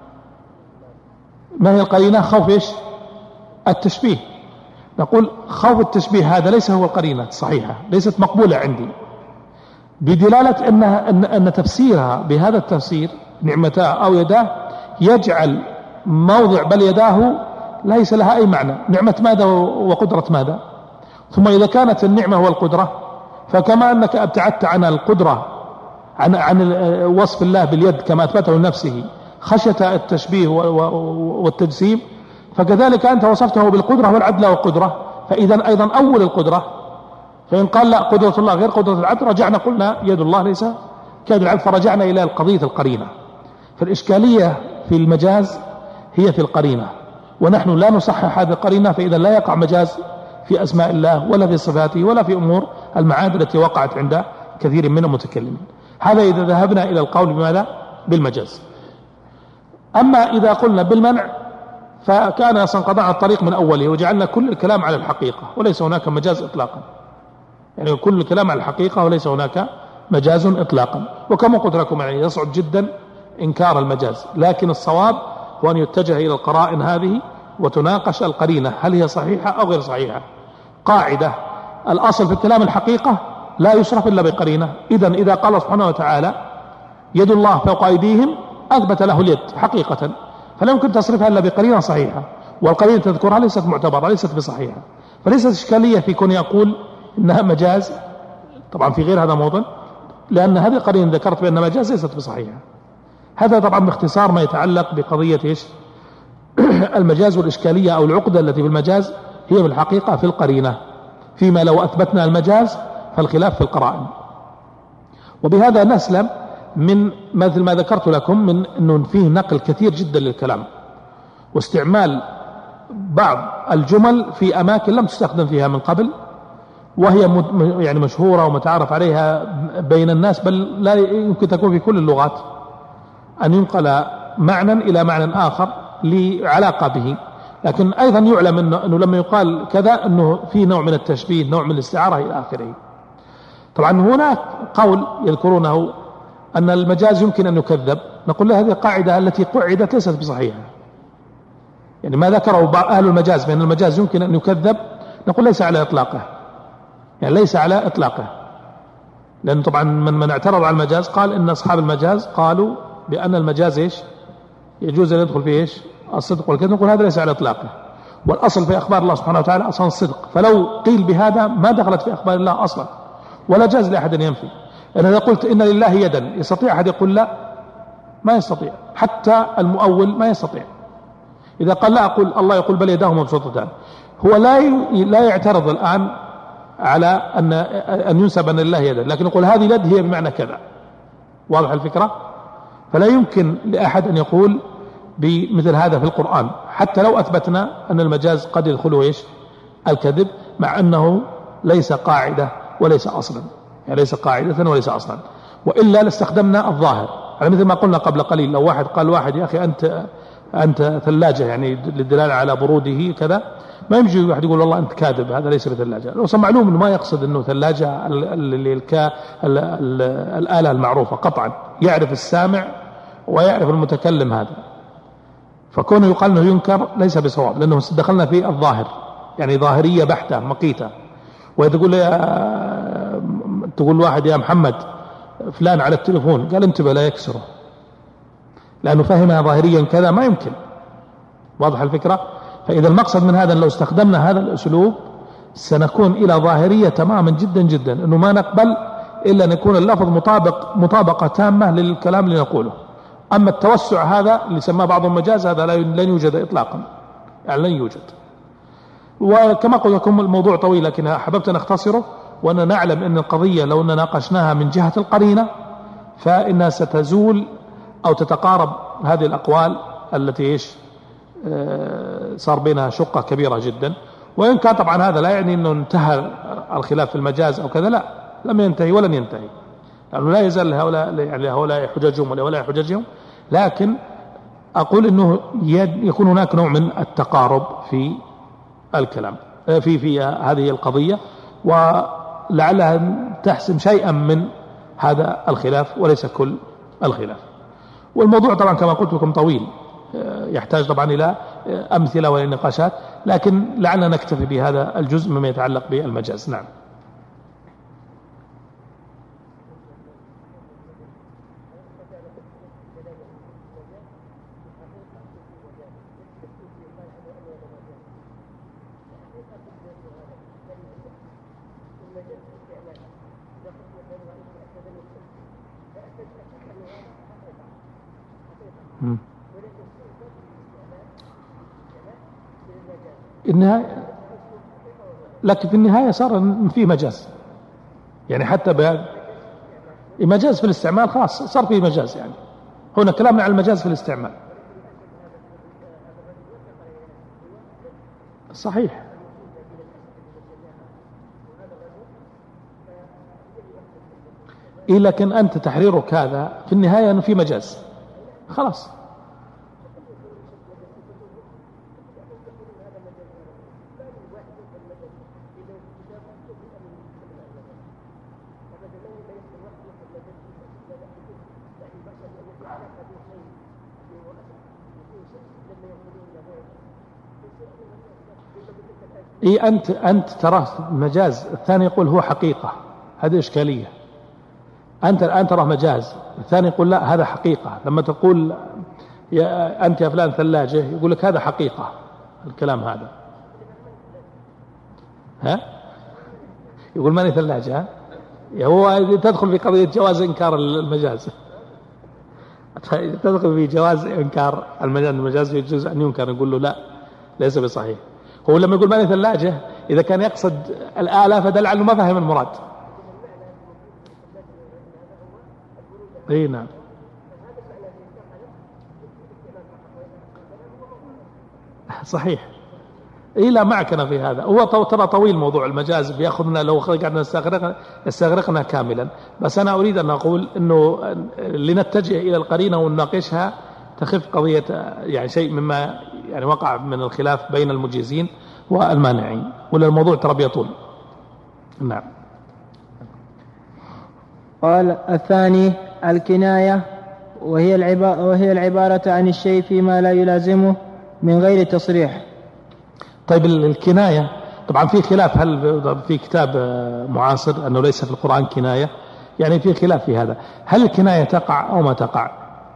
ما هي القرينة؟ خوف إيش؟ التشبيه. نقول خوف التشبيه هذا ليس هو القرينة الصحيحة، ليست مقبولة عندي، بدلالة أن تفسيرها بهذا التفسير نعمته أو يداه يجعل موضع بل يداه ليس لها أي معنى. نعمة ماذا وقدرة ماذا؟ ثم إذا كانت النعمة والقدرة، فكما أنك ابتعدت عن القدرة عن وصف الله باليد كما أثبته لنفسه خشية التشبيه والتجسيم، فكذلك أنت وصفته بالقدرة والعدل والقدرة، فإذا أيضا أول القدرة. فإن قال لا قدرة الله غير قدرة العبد رجعنا قلنا يد الله ليس كيد العبد، فرجعنا إلى القضية القرينة. فالإشكالية في المجاز هي في القرينة، ونحن لا نصحح هذه القرينة، فإذا لا يقع مجاز في أسماء الله ولا في صفاته ولا في أمور المعاد التي وقعت عند كثير من المتكلمين. هذا إذا ذهبنا إلى القول بماذا؟ بالمجاز. أما إذا قلنا بالمنع فكان انقطع الطريق من أوله وجعلنا كل الكلام على الحقيقة وليس هناك مجاز إطلاقا، يعني كل الكلام على الحقيقة وليس هناك مجاز إطلاقا. وكما قلت لكم يعني يصعب جدا إنكار المجاز، لكن الصواب هو أن يتجه إلى القرائن هذه وتناقش القرينة هل هي صحيحة أو غير صحيحة. قاعدة الأصل في الكلام الحقيقة لا يصرف إلا بقرينة. إذا قال سبحانه وتعالى يد الله فوق أيديهم أثبت له اليد حقيقة، فلا يمكن تصرفها إلا بقرينة صحيحة، والقرينة تذكرها ليست معتبرة ليست بصحيحة. فليست إشكالية في كون يقول إنها مجاز، طبعا في غير هذا موضع، لأن هذه القرينة ذكرت بأنها مجاز ليست بصحيحة. هذا طبعا باختصار ما يتعلق بقضية إيش؟ المجاز والإشكالية أو العقدة التي في المجاز هي في الحقيقة في القرينة، فيما لو أثبتنا المجاز فالخلاف في القرائن. وبهذا نسلم من مثل ما ذكرت لكم من أنه فيه نقل كثير جدا للكلام واستعمال بعض الجمل في أماكن لم تستخدم فيها من قبل، وهي يعني مشهورة ومتعارف عليها بين الناس، بل لا يمكن تكون في كل اللغات أن ينقل معنى إلى معنى آخر لعلاقة به. لكن أيضا يعلم أنه لما يقال كذا أنه في نوع من التشبيه، نوع من الاستعارة إلى آخره. طبعا هناك قول يذكرونه أن المجاز يمكن أن يكذب، نقول له هذه القاعدة التي قعدت ليست بصحيحة. يعني ما ذكره أهل المجاز بأن المجاز يمكن أن يكذب نقول ليس على إطلاقه، يعني ليس على إطلاقه، لأن طبعا من اعترض على المجاز قال إن أصحاب المجاز قالوا بأن المجاز إيش يجوز أن يدخل فيه إيش الصدق والكذب، نقول هذا ليس على إطلاقه، والأصل في أخبار الله سبحانه وتعالى أصلا الصدق، فلو قيل بهذا ما دخلت في أخبار الله أصلا ولا جاز لأحد أن ينفي. أنا إذا قلت إن لله يدا يستطيع أحد يقول لا؟ ما يستطيع، حتى المؤول ما يستطيع. إذا قال لا أقول الله يقول بل يداه مبسوطتان، هو لا يعترض الآن على أن ينسب أن لله يدا، لكن يقول هذه اليد هي بمعنى كذا. واضح الفكرة؟ فلا يمكن لأحد أن يقول بمثل هذا في القرآن، حتى لو أثبتنا أن المجاز قد يدخله إيش الكذب، مع أنه ليس قاعدة وليس أصلا، يعني ليس قاعدة وليس أصلا، وإلا لاستخدمنا الظاهر. يعني مثل ما قلنا قبل قليل، لو واحد قال واحد يا أخي أنت ثلاجة، يعني للدلالة على بروده كذا، ما يمشي واحد يقول والله أنت كاذب، هذا ليس بثلاجة. لو معلوم إنه ما يقصد إنه ثلاجة الآلة المعروفة قطعا، يعرف السامع ويعرف المتكلم هذا، فكونه يقال إنه ينكر ليس بصواب، لأنه دخلنا في الظاهر، يعني ظاهرية بحتة مقيتة. تقول واحد يا محمد فلان على التليفون، قال انتبه لا يكسره، لأنه فهمها ظاهريا كذا، ما يمكن. واضح الفكرة؟ فإذا المقصد من هذا لو استخدمنا هذا الأسلوب سنكون إلى ظاهرية تماما جدا جدا، أنه ما نقبل إلا أن يكون اللفظ مطابقة تامة للكلام اللي نقوله. أما التوسع هذا اللي سماه بعضهم مجاز، هذا لن يوجد إطلاقا، يعني لن يوجد. وكما قلت لكم الموضوع طويل، لكن أحببت أن أختصره، وأن نعلم أن القضية لو أن ناقشناها من جهة القرينة فإنها ستزول أو تتقارب هذه الأقوال التي صار بينها شقة كبيرة جدا. وإن كان طبعا هذا لا يعني أنه انتهى الخلاف في المجاز أو كذا، لا، لم ينتهي ولن ينتهي، لأنه لا يزال هؤلاء حججهم ولا حججهم، لكن أقول أنه يكون هناك نوع من التقارب في الكلام في هذه القضية، ولعلها تحسم شيئا من هذا الخلاف وليس كل الخلاف. والموضوع طبعا كما قلت لكم طويل، يحتاج طبعا إلى أمثلة وإلى نقاشات، لكن لعلنا نكتفي بهذا الجزء مما يتعلق بالمجاز. نعم. النهاية، لكن في النهاية صار فيه مجاز، يعني حتى مجاز في الاستعمال، خلاص صار فيه مجاز. يعني هنا كلامنا عن المجاز في الاستعمال صحيح. لكن أنت تحريرك هذا في النهاية أنه في مجاز، خلاص. أنت تراه مجاز، الثاني يقول هو حقيقة، هذه إشكالية. أنت الآن تراه مجاز، الثاني يقول لا هذا حقيقة. لما تقول أنت يا فلان ثلاجة، يقول لك هذا حقيقة، الكلام هذا يقول ماني ثلاجة، هو تدخل في قضية جواز إنكار المجاز. تدخل في جواز إنكار المجاز يجوز أن ينكر، نقول له لا ليس بصحيح. هو لما يقول مالي ثلاجة إذا كان يقصد الآلة فدل على أنه ما فهم المراد. نعم صحيح. لا معكنا في هذا. هو ترى طويل موضوع المجاز، بيأخذنا لو قعدنا استغرقنا كاملا، بس أنا أريد أن أقول أنه لنتجه إلى القرينة ونناقشها تخف قضية يعني شيء مما يعني وقع من الخلاف بين المجيزين والمانعين، ولا الموضوع ترى بيطول. نعم. قال الثاني الكناية، وهي العبارة عن الشيء فيما لا يلازمه من غير تصريح. طيب الكناية طبعا في خلاف، هل في كتاب معاصر أنه ليس في القرآن كناية؟ يعني في خلاف في هذا، هل الكناية تقع أو ما تقع؟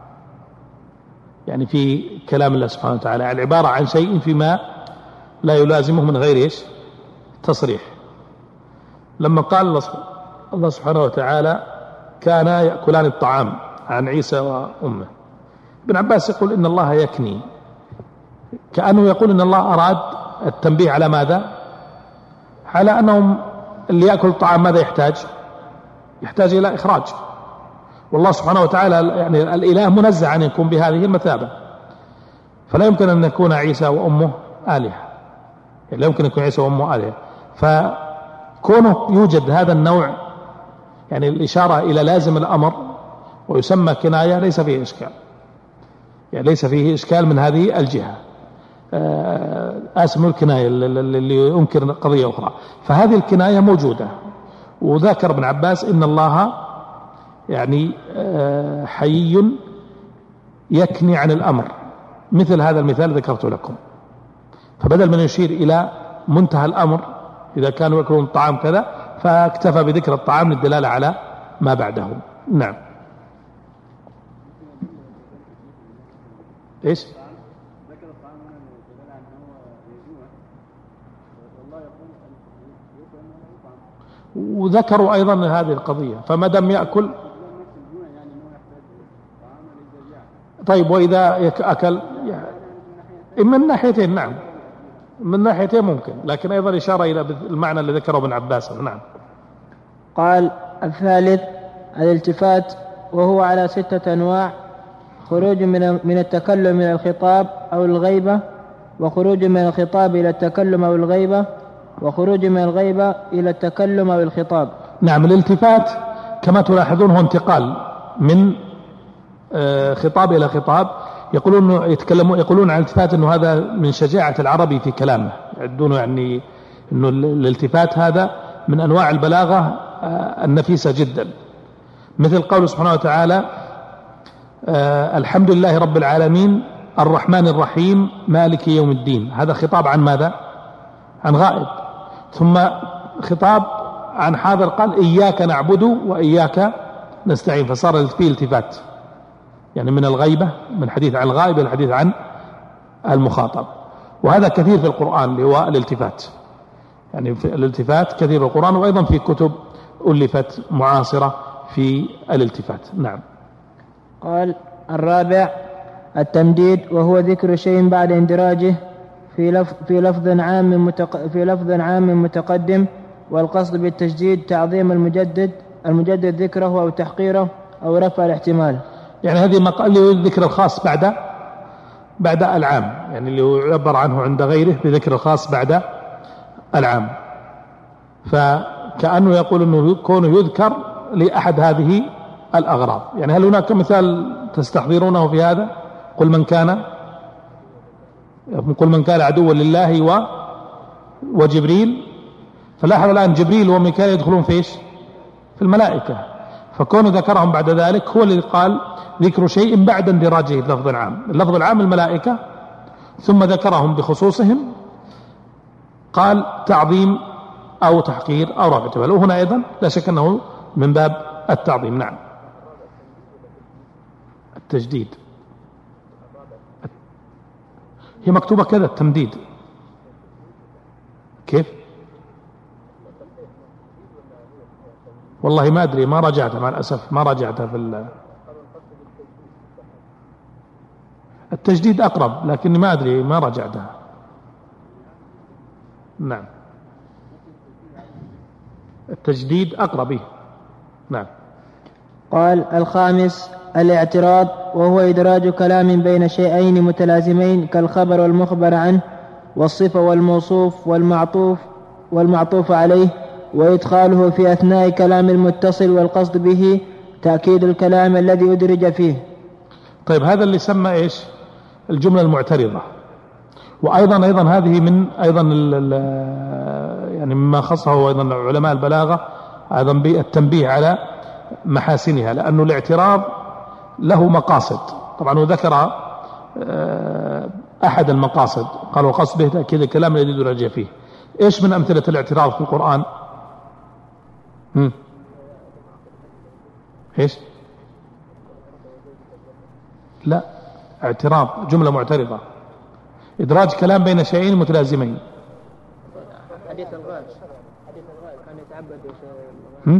يعني في كلام الله سبحانه وتعالى العبارة عن شيء فيما لا يلازمه من غير إيش؟ تصريح. لما قال الله سبحانه وتعالى كانا يأكلان الطعام عن عيسى وأمه، ابن عباس يقول إن الله يكني، كأنه يقول إن الله أراد التنبيه على ماذا؟ على أنهم اللي يأكل الطعام ماذا يحتاج إلى إخراج، والله سبحانه وتعالى يعني الإله منزه عن يكون بهذه المثابة، فلا يمكن أن يكون عيسى وأمه آلهة، يعني لا يمكن أن يكون عيسى وأمه آلهة. فكونه يوجد هذا النوع يعني الإشارة إلى لازم الأمر ويسمى كناية ليس فيه إشكال، يعني ليس فيه إشكال من هذه الجهة. اسم الكناية اللي ينكر قضية أخرى، فهذه الكناية موجودة. وذكر ابن عباس إن الله يعني حيي يكني عن الأمر، مثل هذا المثال ذكرت لكم، فبدل من يشير إلى منتهى الأمر إذا كانوا يأكلون الطعام كذا فاكتفى بذكر الطعام للدلالة على ما بعده. نعم. إيش؟ وذكروا أيضا هذه القضية، فما دام يأكل طيب، وإذا أكل من ناحيتين، نعم من ناحيتين ممكن، لكن أيضا إشارة إلى المعنى اللي ذكره ابن عباس. نعم. قال الثالث الالتفات، وهو على 6 أنواع: خروج من التكلم إلى الخطاب أو الغيبة، وخروج من الخطاب إلى التكلم أو الغيبة، وخروج من الغيبة إلى التكلم أو الخطاب. نعم. الالتفات كما تلاحظون هو انتقال من خطاب إلى خطاب. يقولون عن الالتفات أنه هذا من شجاعة العربي في كلامه، يعدون يعني أنه الالتفات هذا من أنواع البلاغة النفيسة جدا، مثل قول سبحانه وتعالى الحمد لله رب العالمين الرحمن الرحيم مالك يوم الدين. هذا خطاب عن ماذا؟ عن غائب. ثم خطاب عن حاضر، قال إياك نعبد وإياك نستعين، فصار فيه التفات يعني من الغيبة، من حديث عن الغائب إلى الحديث عن المخاطب. وهذا كثير في القرآن اللي هو الالتفات، يعني في الالتفات كثير في القرآن، وأيضا في كتب ألفت معاصرة في الالتفات. نعم. قال الرابع التمديد، وهو ذكر شيء بعد اندراجه في لفظ عام متقدم، والقصد بالتجديد تعظيم المجدد ذكره أو تحقيره أو رفع الاحتمال. يعني هذه اللي هو الذكر الخاص بعد العام، يعني اللي يعبر عنه عند غيره بذكر الخاص بعد العام، فكأنه يقول أنه كونه يذكر لأحد هذه الأغراض. يعني هل هناك مثال تستحضرونه في هذا؟ قل من كان عدوا لله وجبريل، فلاحظ الآن جبريل وميكائيل يدخلون في إيش؟ في الملائكة، فكونه ذكرهم بعد ذلك هو اللي قال ذكر شيء بعد اندراجه اللفظ العام. اللفظ العام الملائكة، ثم ذكرهم بخصوصهم، قال تعظيم أو تحقير أو رفع احتمال، وهنا أيضا لا شك أنه من باب التعظيم. نعم. التجديد هي مكتوبة كذا، التمديد كيف؟ والله ما أدري، ما راجعتها مع الأسف، ما راجعتها في التجديد أقرب، لكني ما أدري ما رجعتها. نعم التجديد أقرب. نعم. قال: الخامس الاعتراض، وهو إدراج كلام بين شيئين متلازمين كالخبر والمخبر عنه والصفة والموصوف والمعطوف عليه، وإدخاله في أثناء كلام المتصل، والقصد به تأكيد الكلام الذي أدرج فيه. طيب هذا اللي سمى إيش؟ الجملة المعترضة. وأيضا هذه من يعني مما خصه أيضا علماء البلاغة أيضا بالتنبيه على محاسنها، لأنه الاعتراض له مقاصد. طبعا وذكر أحد المقاصد، قال وقصد به تأكيد الكلام الذي يدرج فيه. إيش من أمثلة الاعتراض في القرآن؟ إيش؟ لا، اعتراض جملة معترضة، إدراج كلام بين شيئين متلازمين. حديث الغاش كان يتعبد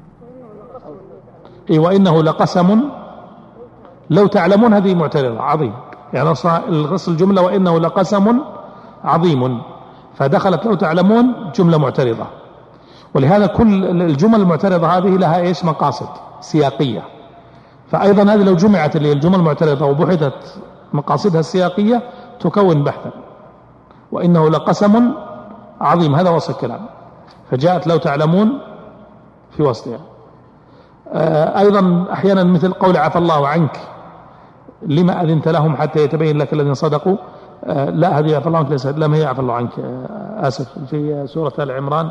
وإنه لقسم لو تعلمون، هذه معترضة عظيم، يعني الغص الجملة وإنه لقسم عظيم، فدخلت لو تعلمون جملة معترضة. ولهذا كل الجمل المعترضة هذه لها إيش؟ مقاصد سياقية. فأيضا هذه لو جمعت اللي الجمل المعترضة وبحثت مقاصدها السياقية تكون بحثا. وإنه لقسم عظيم، هذا وصف الكلام، فجاءت لو تعلمون في وسطها. أيضا أحيانا مثل قول عفى الله عنك لما أذنت لهم حتى يتبين لك الذين صدقوا. لا، هذه عفى الله عنك ليست، لا، ما هي عفى الله عنك، آسف، في سورة آل عمران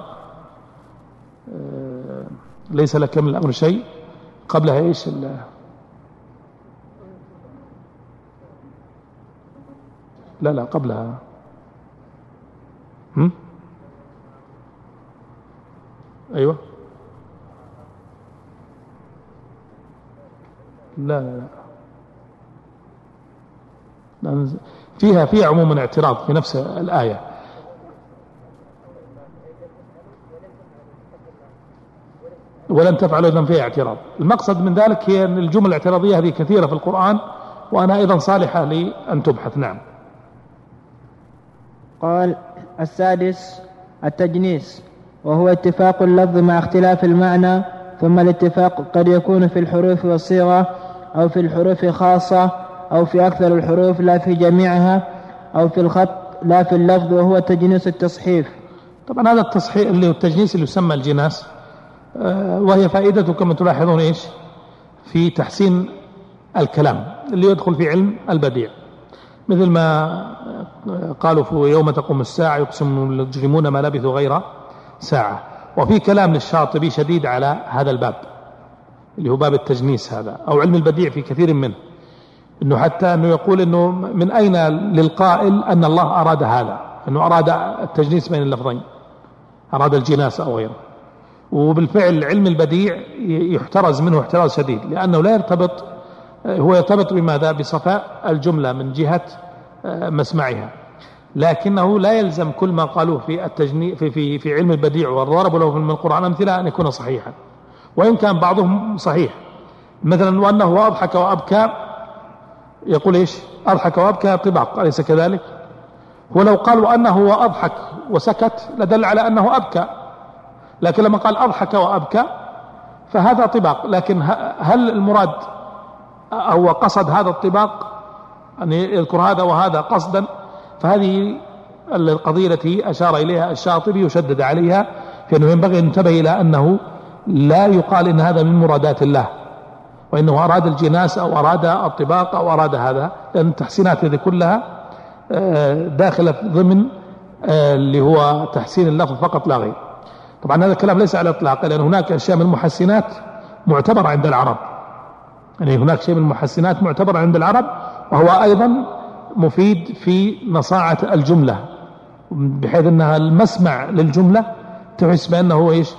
ليس لك من الأمر شيء. قبلها إيش؟ لا قبلها أيوة، لا فيها عموما اعتراض في نفس الآية. ولن تفعلوا إذن فيها اعتراض. المقصد من ذلك هي أن الجمل الاعتراضية هذه كثيرة في القرآن، وأنا أيضا صالحة لأن تبحث. نعم. قال: السادس التجنيس، وهو اتفاق اللفظ مع اختلاف المعنى، ثم الاتفاق قد يكون في الحروف والصيغة، أو في الحروف خاصة، أو في أكثر الحروف لا في جميعها، أو في الخط لا في اللفظ، وهو تجنيس التصحيف. طبعا هذا التصحيف اللي هو التجنيس اللي يسمى الجناس، وهي فائدته كما تلاحظون إيش؟ في تحسين الكلام اللي يدخل في علم البديع، مثل ما قالوا في يوم تقوم الساعة يقسم المجرمون ما لبثوا غير ساعة. وفي كلام للشاطبي شديد على هذا الباب اللي هو باب التجنيس هذا، أو علم البديع في كثير منه، إنه حتى أنه يقول إنه من أين للقائل أن الله أراد هذا، أنه أراد التجنيس بين اللفظين، أراد الجناس أو غيره. وبالفعل علم البديع يحترز منه احتراز شديد، لأنه لا يرتبط، هو يرتبط بماذا؟ بصفاء الجملة من جهة مسمعها، لكنه لا يلزم كل ما قالوه في في علم البديع والضرب له من القرآن أمثلة أن يكون صحيحا، وإن كان بعضهم صحيح. مثلا وأنه أضحك وأبكى، يقول إيش؟ أضحك وأبكى طباق، أليس كذلك؟ ولو قال وأنه أضحك وسكت لدل على أنه أبكى، لكن لما قال أضحك وأبكى فهذا طباق. لكن هل المراد أو قصد هذا الطباق أن يذكر هذا وهذا قصدا؟ فهذه القضية التي أشار إليها الشاطبي وشدد عليها، فإنه ينبغي أن ننتبه إلى أنه لا يقال إن هذا من مرادات الله، وإنه أراد الجناس أو أراد الطباق أو أراد هذا، لأن التحسينات هذه كلها داخلة ضمن اللي هو تحسين اللفظ فقط لا غير. طبعا هذا الكلام ليس على الإطلاق، لأن هناك أشياء من المحسنات معتبرة عند العرب، يعني هناك شيء من المحسنات معتبر عند العرب، وهو أيضا مفيد في نصاعة الجملة، بحيث أنها المسمع للجملة تحس بأنه إيش؟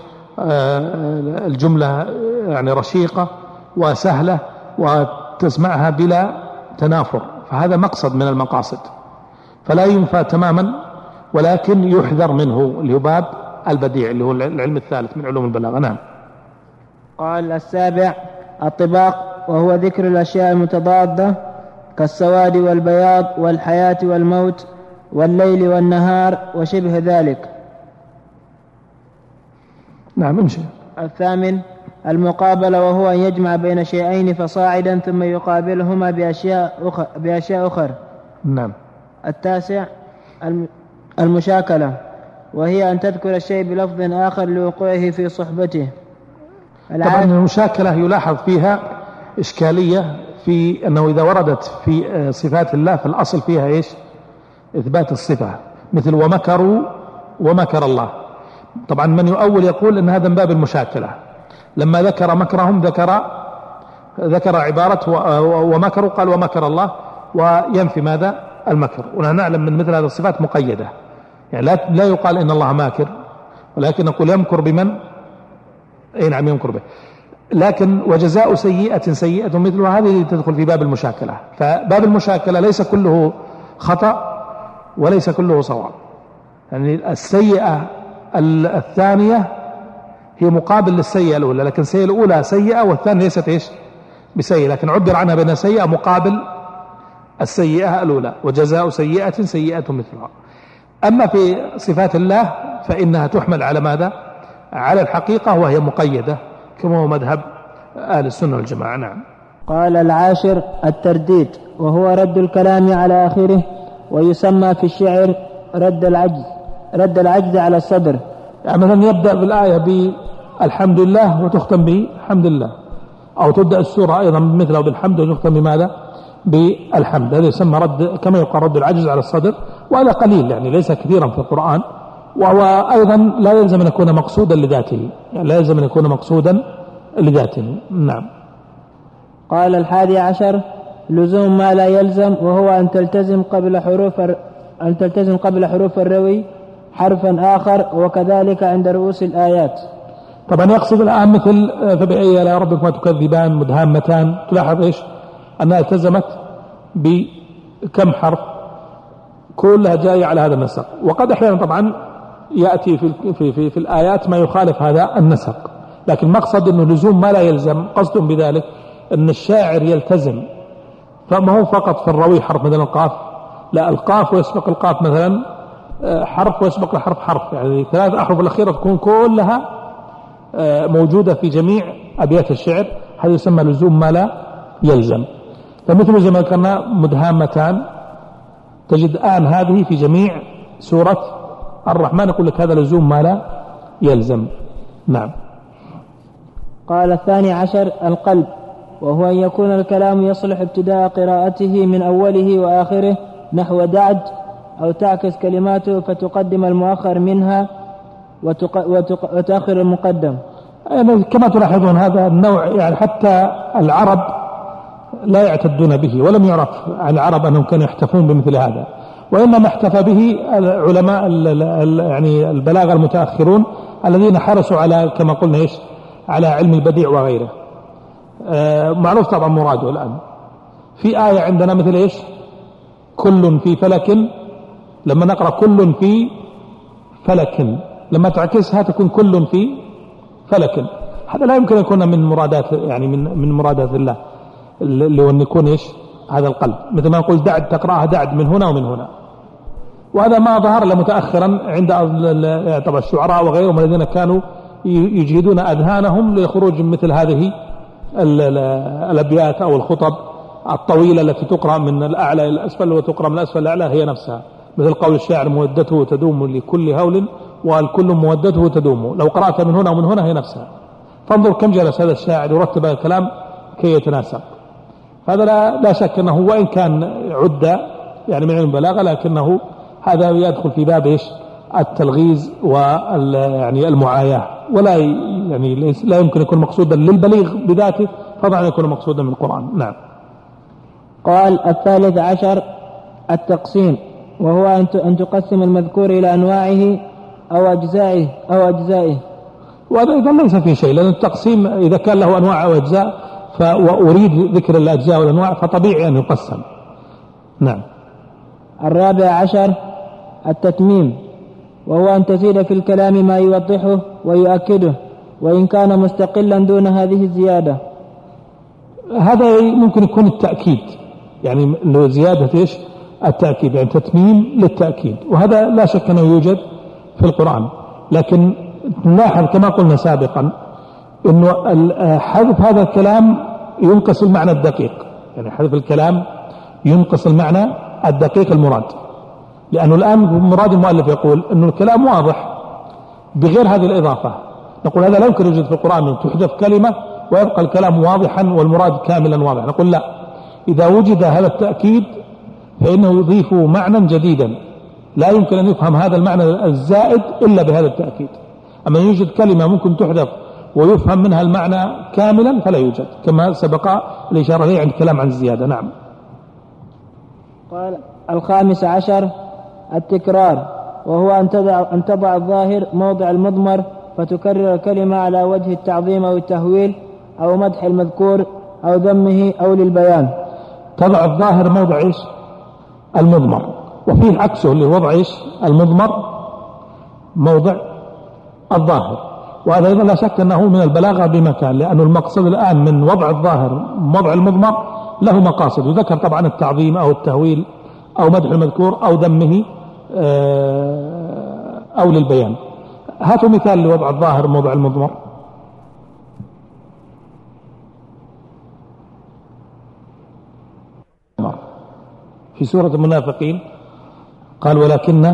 الجملة يعني رشيقة وسهلة وتسمعها بلا تنافر، فهذا مقصد من المقاصد، فلا ينفى تماما، ولكن يحذر منه، اللي هو باب البديع اللي هو العلم الثالث من علوم البلاغة. نعم. قال: السابع الطباق، وهو ذكر الأشياء المتضادة كالسواد والبياض والحياة والموت والليل والنهار وشبه ذلك. نعم امشي. الثامن المقابلة، وهو أن يجمع بين شيئين فصاعدا ثم يقابلهما بأشياء أخرى. نعم. التاسع المشاكلة، وهي أن تذكر الشيء بلفظ آخر لوقوعه في صحبته. طبعا المشاكلة يلاحظ فيها إشكالية في أنه إذا وردت في صفات الله فالأصل فيها إيش؟ إثبات الصفة، مثل ومكروا ومكر الله. طبعا من يؤول يقول أن هذا من باب المشاكلة، لما ذكر مكرهم ذكر عبارة ومكروا قال ومكر الله، وينفي ماذا؟ المكر. ونحن نعلم من مثل هذه الصفات مقيدة، يعني لا يقال إن الله ماكر، ولكن نقول يمكر بمن؟ أي نعم يمكر به. لكن وجزاء سيئة سيئة مثلها هذه تدخل في باب المشاكلة. فباب المشاكلة ليس كله خطأ وليس كله صواب، يعني السيئة الثانية هي مقابل للسيئة الأولى، لكن السيئة الأولى سيئة والثانية ليست إيش؟ بسيئة، لكن عبر عنها بأنها سيئة مقابل السيئة الأولى. وجزاء سيئة سيئة مثلها. أما في صفات الله فإنها تحمل على ماذا؟ على الحقيقة، وهي مقيدة كما هو مذهب أهل السنة والجماعة. نعم. قال العاشر الترديد، وهو رد الكلام على آخره، ويسمى في الشعر رد العجز على الصدر. يعني مثلا يبدأ بالآية بالحمد لله وتختم بالحمد لله، أو تبدأ السورة أيضا مثله بالحمد وتختم بماذا؟ بالحمد. هذا يسمى رد، كما يقال رد العجز على الصدر، وهذا قليل يعني ليس كثيرا في القرآن، وهو أيضا لا يلزم أن يكون مقصودا لذاته، يعني لا يلزم أن يكون مقصودا لذاته. نعم. قال الحادي عشر لزوم ما لا يلزم، وهو أن تلتزم قبل حروف الروي حرفا آخر، وكذلك عند رؤوس الآيات. طبعا يقصد الآن مثل فبأي آلاء ربكما تكذبان مدهامتان، تلاحظ إيش؟ أنها التزمت بكم حرف كلها جاية على هذا النسق. وقد أحيانا طبعا يأتي في الآيات ما يخالف هذا النسق، لكن مقصد أنه لزوم ما لا يلزم، قصد بذلك أن الشاعر يلتزم، فما هو فقط في الروي حرف مثلا القاف، لا، القاف ويسبق القاف مثلا حرف ويسبق الحرف حرف، يعني 3 أحرف الأخيرة تكون كلها موجودة في جميع أبيات الشعر، هذا يسمى لزوم ما لا يلزم. فمثل زي ما ذكرنا مدهامتان، تجد آن هذه في جميع سورة الرحمن، يقول لك هذا لزوم ما لا يلزم. نعم. قال الثاني عشر القلب، وهو أن يكون الكلام يصلح ابتداء قراءته من أوله وآخره نحو دعد، أو تعكس كلماته فتقدم المؤخر منها وتأخر المقدم. يعني كما تلاحظون هذا النوع، يعني حتى العرب لا يعتدون به، ولم يعرف عن العرب أنهم كانوا يحتفون بمثل هذا، وإنما احتفى به علماء يعني البلاغة المتأخرون الذين حرصوا على كما قلنا إيش؟ على علم البديع وغيره. معروف طبعا مراده الآن في آية عندنا مثل إيش؟ كل في فلك، لما نقرأ كل في فلك، لما تعكسها تكون كل في فلك. هذا لا يمكن أن يكون من مرادات، يعني من مرادات الله، اللي هو أن يكون إيش؟ هذا القلب. مثل ما نقول دعد، تقرأها دعد من هنا ومن هنا، وهذا ما ظهر إلا متأخرا عند طبعا الشعراء وغيرهم الذين كانوا يجهدون أذهانهم لخروج مثل هذه الأبيات أو الخطب الطويلة التي تقرأ من الأعلى إلى الأسفل وتقرأ من الأسفل إلى الأعلى هي نفسها، مثل قول الشاعر مودته تدوم لكل هول والكل مودته تدوم. لو قرأت من هنا ومن هنا هي نفسها. فانظر كم جلس هذا الشاعر يرتب الكلام كي يتناسب. هذا لا شك أنه وإن كان عد يعني من علم البلاغة، لكنه هذا يدخل في باب إيش؟ التلغيز يعني المعاياة، ولا يعني لا يمكن يكون مقصودا للبليغ بذاته، فضلا يكون مقصودا من القرآن. نعم. قال الثالث عشر التقسيم، وهو أن تقسم المذكور إلى أنواعه أو أجزائه. وهذا إذا ليس في شيء، لأن التقسيم إذا كان له أنواع أو أجزاء وأريد ذكر الأجزاء والأنواع فطبيعي أن يقسم. نعم. الرابع عشر التتميم، وهو أن تزيد في الكلام ما يوضحه ويؤكده وإن كان مستقلا دون هذه الزيادة. هذا ممكن يكون التأكيد، يعني له زيادة إيش؟ التأكيد، يعني تتميم للتأكيد، وهذا لا شك أنه يوجد في القرآن. لكن نلاحظ كما قلنا سابقا أنه حذف هذا الكلام ينقص المعنى الدقيق، يعني حذف الكلام ينقص المعنى الدقيق المراد، لأنه الآن مراد المؤلف يقول أنه الكلام واضح بغير هذه الإضافة، نقول هذا لا يمكن يوجد في القرآن أن تحذف كلمة ويبقى الكلام واضحا والمراد كاملا واضح. نقول لا، إذا وجد هذا التأكيد فإنه يضيف معنى جديدا لا يمكن أن يفهم هذا المعنى الزائد إلا بهذا التأكيد. أما يوجد كلمة ممكن تحذف ويفهم منها المعنى كاملا فلا يوجد، كما سبق الإشارة إليه عند الكلام عن الزيادة. نعم. قال 15 التكرار، وهو أن تضع الظاهر موضع المضمر فتكرر الكلمة على وجه التعظيم أو التهويل أو مدح المذكور أو ذمه أو للبيان. تضع الظاهر موضع إيش؟ المضمر، وفيه عكسه اللي وضع إيش؟ المضمر موضع الظاهر، وهذا أيضا لا شك أنه من البلاغة بمكان، لأن المقصد الآن من وضع الظاهر موضع المضمر له مقاصد، وذكر طبعا التعظيم أو التهويل أو مدح المذكور أو ذمه أو للبيان. هاتوا مثال لوضع الظاهر موضع المضمر. في سورة المنافقين قال ولكن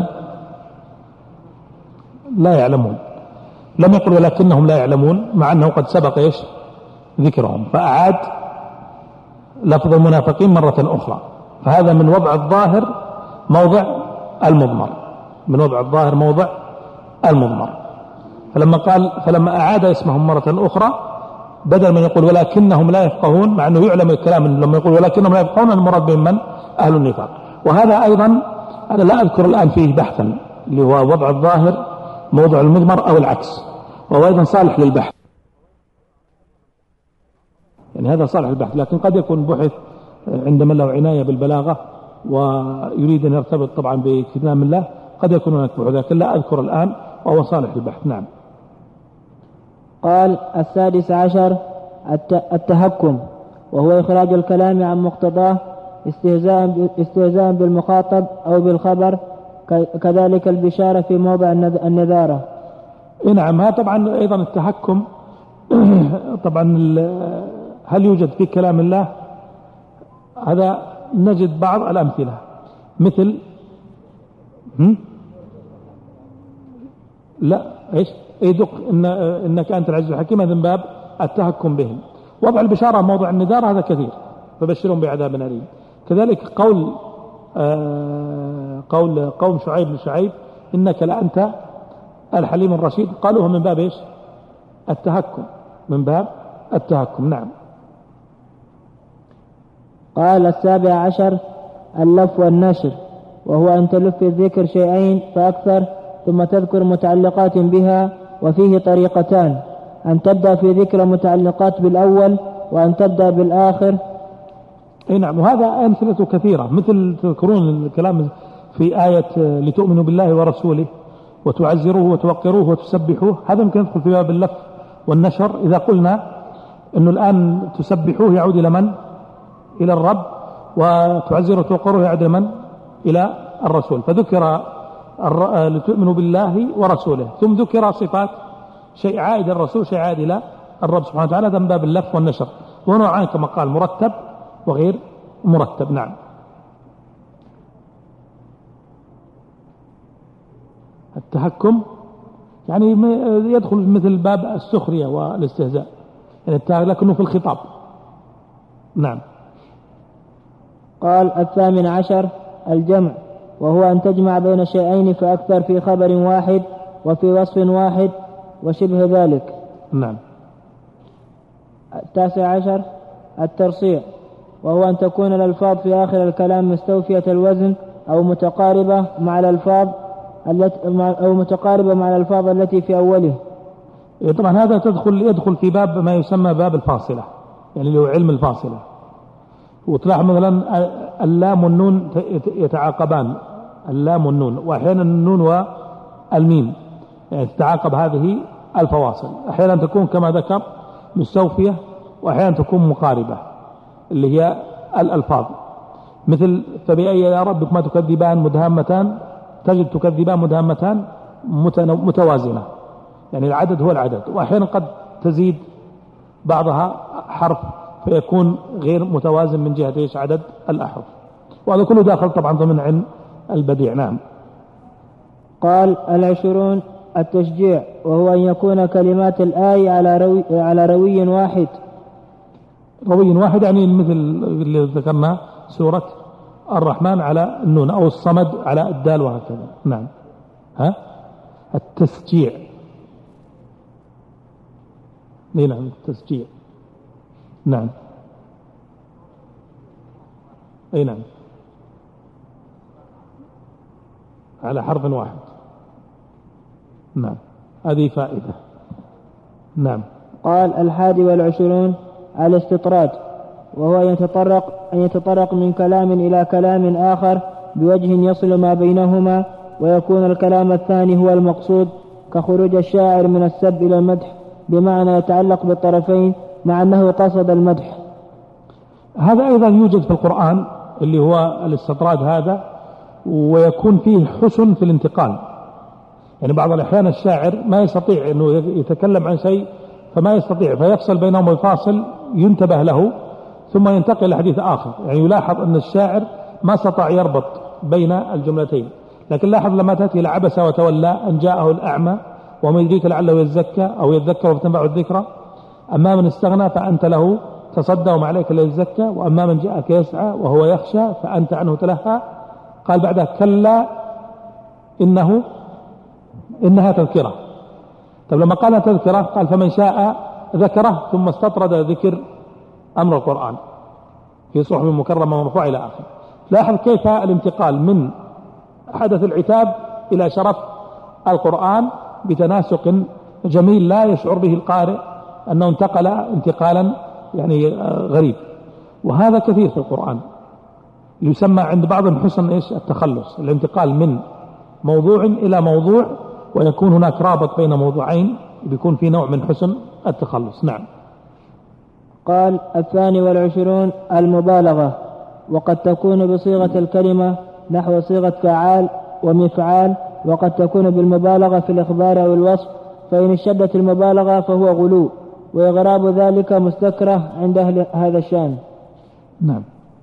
لا يعلمون، لم يقل ولكنهم لا يعلمون، مع أنه قد سبق إيش؟ ذكرهم، فأعاد لفظ المنافقين مرة أخرى، فهذا من وضع الظاهر موضع المضمر، من وضع الظاهر موضع المضمر. فلما أعاد اسمهم مرة أخرى بدل من يقول ولكنهم لا يفقهون، مع أنه يعلم الكلام لما يقول ولكنهم لا يفقهون المراد بهم من؟ أهل النفاق. وهذا أيضا أنا لا أذكر الآن فيه بحثا، اللي هو وضع الظاهر موضع المضمر أو العكس، وهو أيضا صالح للبحث، يعني هذا صالح للبحث، لكن قد يكون بحث عند من له عناية بالبلاغة ويريد أن يرتبط طبعا بكلام الله، قد يكون هناك بحث، لكن لا أذكر الآن، وهو صالح للبحث. نعم. قال 16 التهكم، وهو إخراج الكلام عن مقتضاه استهزاء بالمخاطب أو بالخبر، كذلك البشارة في موضع النذارة. نعم. هذا طبعا أيضا التهكم طبعا هل يوجد في كلام الله؟ هذا نجد بعض الأمثلة، مثل لا إيش يدق إنك أنت العزيز الحكيم، هذا من باب التهكم بهم. وضع البشارة موضع النذار هذا كثير، فبشرهم بعذاب أليم. كذلك قول قوم شعيب بن شعيب إنك لأنت الحليم الرشيد، قالوه من باب إيش؟ التهكم، من باب التهكم. نعم. قال 17 اللف والنشر، وهو أن تلف الذكر شيئين فأكثر ثم تذكر متعلقات بها، وفيه طريقتان: أن تبدأ في ذكر متعلقات بالأول، وأن تبدأ بالآخر. نعم. وهذا أمثلة كثيرة، مثل تذكرون الكلام في آية لتؤمنوا بالله ورسوله وتعزروه وتوقروه وتسبحوه، هذا يمكن يدخل في باب اللف والنشر. إذا قلنا أنه الآن تسبحوه يعود إلى من؟ إلى الرب، وتعزروه وتوقروه يعود إلى من؟ إلى الرسول، فذكر لتؤمنوا بالله ورسوله، ثم ذكر صفات، شيء عائد الرسول شيء عائد إلى الرب سبحانه وتعالى، هذا من باب اللف والنشر. ونوعان كما قال، مرتب وغير مرتب. نعم. التهكم يعني يدخل مثل باب السخرية والاستهزاء، يعني لكنه في الخطاب. نعم. قال 18 الجمع، وهو أن تجمع بين شيئين فأكثر في خبر واحد وفي وصف واحد وشبه ذلك. نعم. 19 الترصيع، وهو أن تكون الألفاظ في آخر الكلام مستوفية الوزن أو متقاربة مع الألفاظ التي في أوله. طبعا هذا يدخل في باب ما يسمى باب الفاصلة، يعني اللي هو علم الفاصلة. وتلاحظ مثلا اللام والنون يتعاقبان، اللام والنون، وأحيانا النون والميم يعني تتعاقب هذه الفواصل، أحيانا تكون كما ذكر مستوفية، وأحيانا تكون مقاربة اللي هي الألفاظ. مثل فبأي ربكما تكذبان مدهامتان، تجد تكذبان مدهامتان متوازنة، يعني العدد هو العدد، وأحيانا قد تزيد بعضها حرف فيكون غير متوازن من جهة إيش عدد الأحرف، وهذا كله داخل طبعا ضمن علم البديع. نعم. قال 20 التشجيع، وهو أن يكون كلمات الآية على روي واحد. روي واحد يعني مثل اللي ذكرنا سورة الرحمن على النون، أو الصمد على الدال، وهكذا. نعم. التسجيع. نعم التسجيع. نعم. أي نعم، على حرف واحد. نعم، هذه فائدة. نعم. قال 21 الاستطراد، وهو أن يتطرق من كلام إلى كلام آخر بوجه يصل ما بينهما، ويكون الكلام الثاني هو المقصود، كخروج الشاعر من السب إلى المدح، بمعنى يتعلق بالطرفين مع أنه قصد المدح. هذا أيضا يوجد في القرآن اللي هو الاستطراد هذا، ويكون فيه حسن في الانتقال. يعني بعض الأحيان الشاعر ما يستطيع أنه يتكلم عن شيء فما يستطيع، فيفصل بينهم الفاصل ينتبه له ثم ينتقل لحديث آخر. يعني يلاحظ أن الشاعر ما استطاع يربط بين الجملتين، لكن لاحظ لما تأتي إلى عبس وتولى أن جاءه الأعمى وما يدريك لعله يزكى أو يذكر فتنفعه الذكرى، أما من استغنى فأنت له تصدى وما عليك إلا يزكى، وأما من جاءك يسعى وهو يخشى فأنت عنه تلهى. قال بعدها كلا إنها تذكرة. طب لما قال تذكرة قال فمن شاء ذكره، ثم استطرد ذكر أمر القرآن في صحف مكرمة مرفوعة إلى آخر. لاحظ كيف الانتقال من حدث العتاب إلى شرف القرآن بتناسق جميل لا يشعر به القارئ أنه انتقل انتقالا يعني غريب. وهذا كثير في القرآن، يسمى عند بعضهم حسن التخلص، الانتقال من موضوع إلى موضوع ويكون هناك رابط بين موضوعين، بيكون في نوع من حسن التخلص. نعم. قال 22 المبالغة، وقد تكون بصيغة الكلمة نحو صيغة فعال ومفعال، وقد تكون بالمبالغة في الإخبار أو الوصف، فإن اشتدت المبالغة فهو غلو، وإغراب ذلك مستكره عند أهل هذا الشأن. نعم.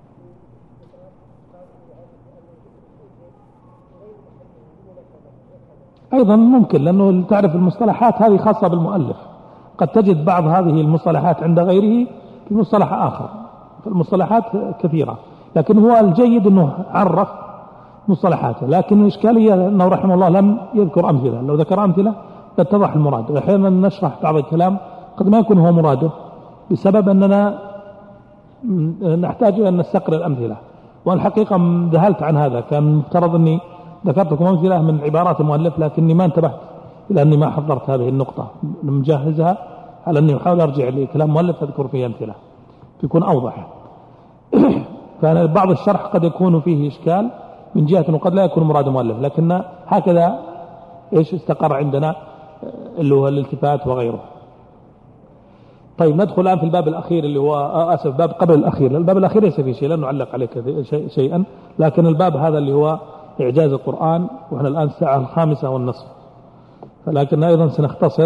أيضا ممكن، لأنه تعرف المصطلحات هذه خاصة بالمؤلف، قد تجد بعض هذه المصطلحات عند غيره في مصطلح آخر، فالمصطلحات كثيرة، لكن هو الجيد أنه عرف مصطلحاته. لكن الإشكالية أنه رحمه الله لم يذكر أمثلة، لو ذكر أمثلة تتضح المراد. وأحيانا نشرح بعض الكلام قد ما يكون هو مراده بسبب أننا نحتاج أن نستقر الأمثلة، والحقيقة ذهلت عن هذا. كان مفترض أني ذكرت لكم أمثلة من عبارات المؤلف، لكني ما انتبهت إلى أني ما حضرت هذه النقطة، مجهزها على أني أحاول أرجع لكلام مؤلف أذكر فيه أمثلة يكون أوضح. كان بعض الشرح قد يكون فيه إشكال من جهة وقد لا يكون مراد مؤلف، لكن هكذا استقر عندنا اللي هو الالتفات وغيره. طيب ندخل الآن في الباب الأخير اللي هو باب قبل الأخير. الباب الأخير ليس فيه شيء لن نعلق عليه شيئا، لكن الباب هذا اللي هو إعجاز القرآن، وإحنا الآن الساعة 5:30، فلكن أيضا سنختصر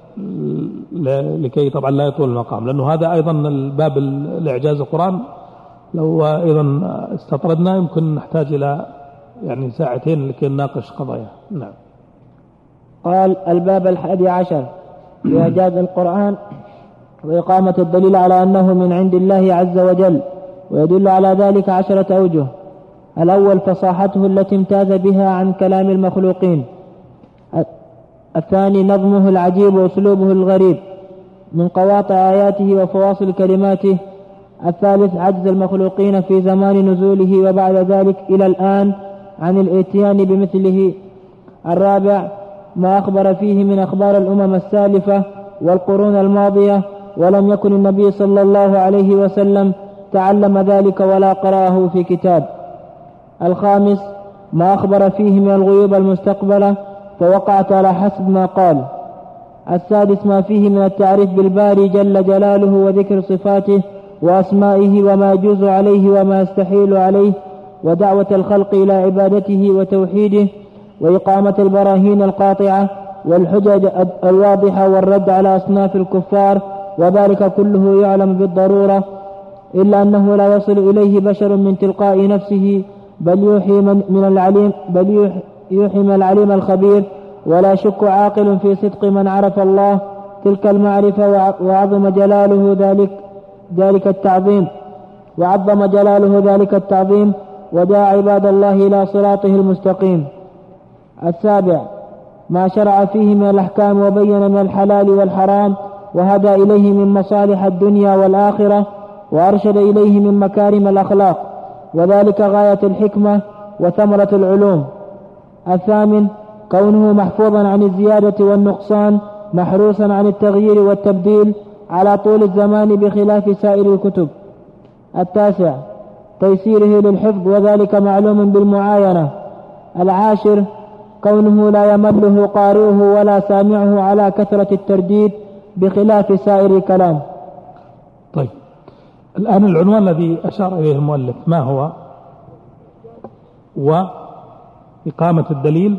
لكي طبعا لا يطول المقام، لأنه هذا أيضا الباب الإعجاز القرآن لو أيضا استطردنا يمكن نحتاج إلى يعني ساعتين لكي نناقش قضايا. نعم. قال الباب 11 في إعجاز القرآن وإقامة الدليل على أنه من عند الله عز وجل، ويدل على ذلك 10 أوجه. الأول فصاحته التي امتاز بها عن كلام المخلوقين. الثاني نظمه العجيب وأسلوبه الغريب من قواطع آياته وفواصل كلماته. الثالث عجز المخلوقين في زمان نزوله وبعد ذلك إلى الآن عن الاتيان بمثله. الرابع ما أخبر فيه من أخبار الأمم السالفة والقرون الماضية، ولم يكن النبي صلى الله عليه وسلم تعلم ذلك ولا قرأه في كتاب. الخامس ما أخبر فيه من الغيوب المستقبلة فوقعت على حسب ما قال. السادس ما فيه من التعريف بالباري جل جلاله وذكر صفاته وأسمائه وما يجوز عليه وما يستحيل عليه، ودعوة الخلق إلى عبادته وتوحيده، وإقامة البراهين القاطعة والحجج الواضحة، والرد على أصناف الكفار، وذلك كله يعلم بالضرورة، إلا أنه لا يصل إليه بشر من تلقاء نفسه، بل يوحي من العليم الخبير. ولا شك عاقل في صدق من عرف الله تلك المعرفة وعظم جلاله ذلك التعظيم ودعا عباد الله إلى صراطه المستقيم. 7. ما شرع فيه من الأحكام وبين من الحلال والحرام، وهدى إليه من مصالح الدنيا والآخرة، وأرشد إليه من مكارم الأخلاق، وذلك غاية الحكمة وثمرة العلوم. 8. كونه محفوظا عن الزيادة والنقصان، محروسا عن التغيير والتبديل على طول الزمان بخلاف سائر الكتب. 9. تيسيره للحفظ، وذلك معلوم بالمعاينة. 10. كونه لا يمله قارئه ولا سامعه على كثرة الترديد بخلاف سائر الكلام. طيب، الآن العنوان الذي أشار إليه المؤلف ما هو؟ وإقامة الدليل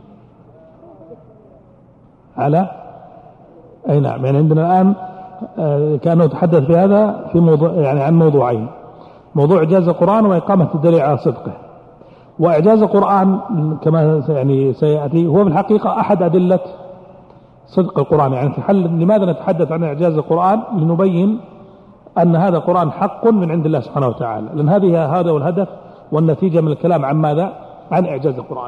على أي نعم. يعني عندنا الآن كأنه تحدث بهذا في موضوع، يعني عن موضوعين: موضوع إعجاز القرآن وإقامة الدليل على صدقه. وإعجاز القرآن كما يعني سيأتي هو بالحقيقة أحد أدلة صدق القرآن. يعني لماذا نتحدث عن إعجاز القرآن؟ لنبين أن هذا القرآن حق من عند الله سبحانه وتعالى، لأن هذا هو الهدف والنتيجة من الكلام عن ماذا؟ عن إعجاز القرآن.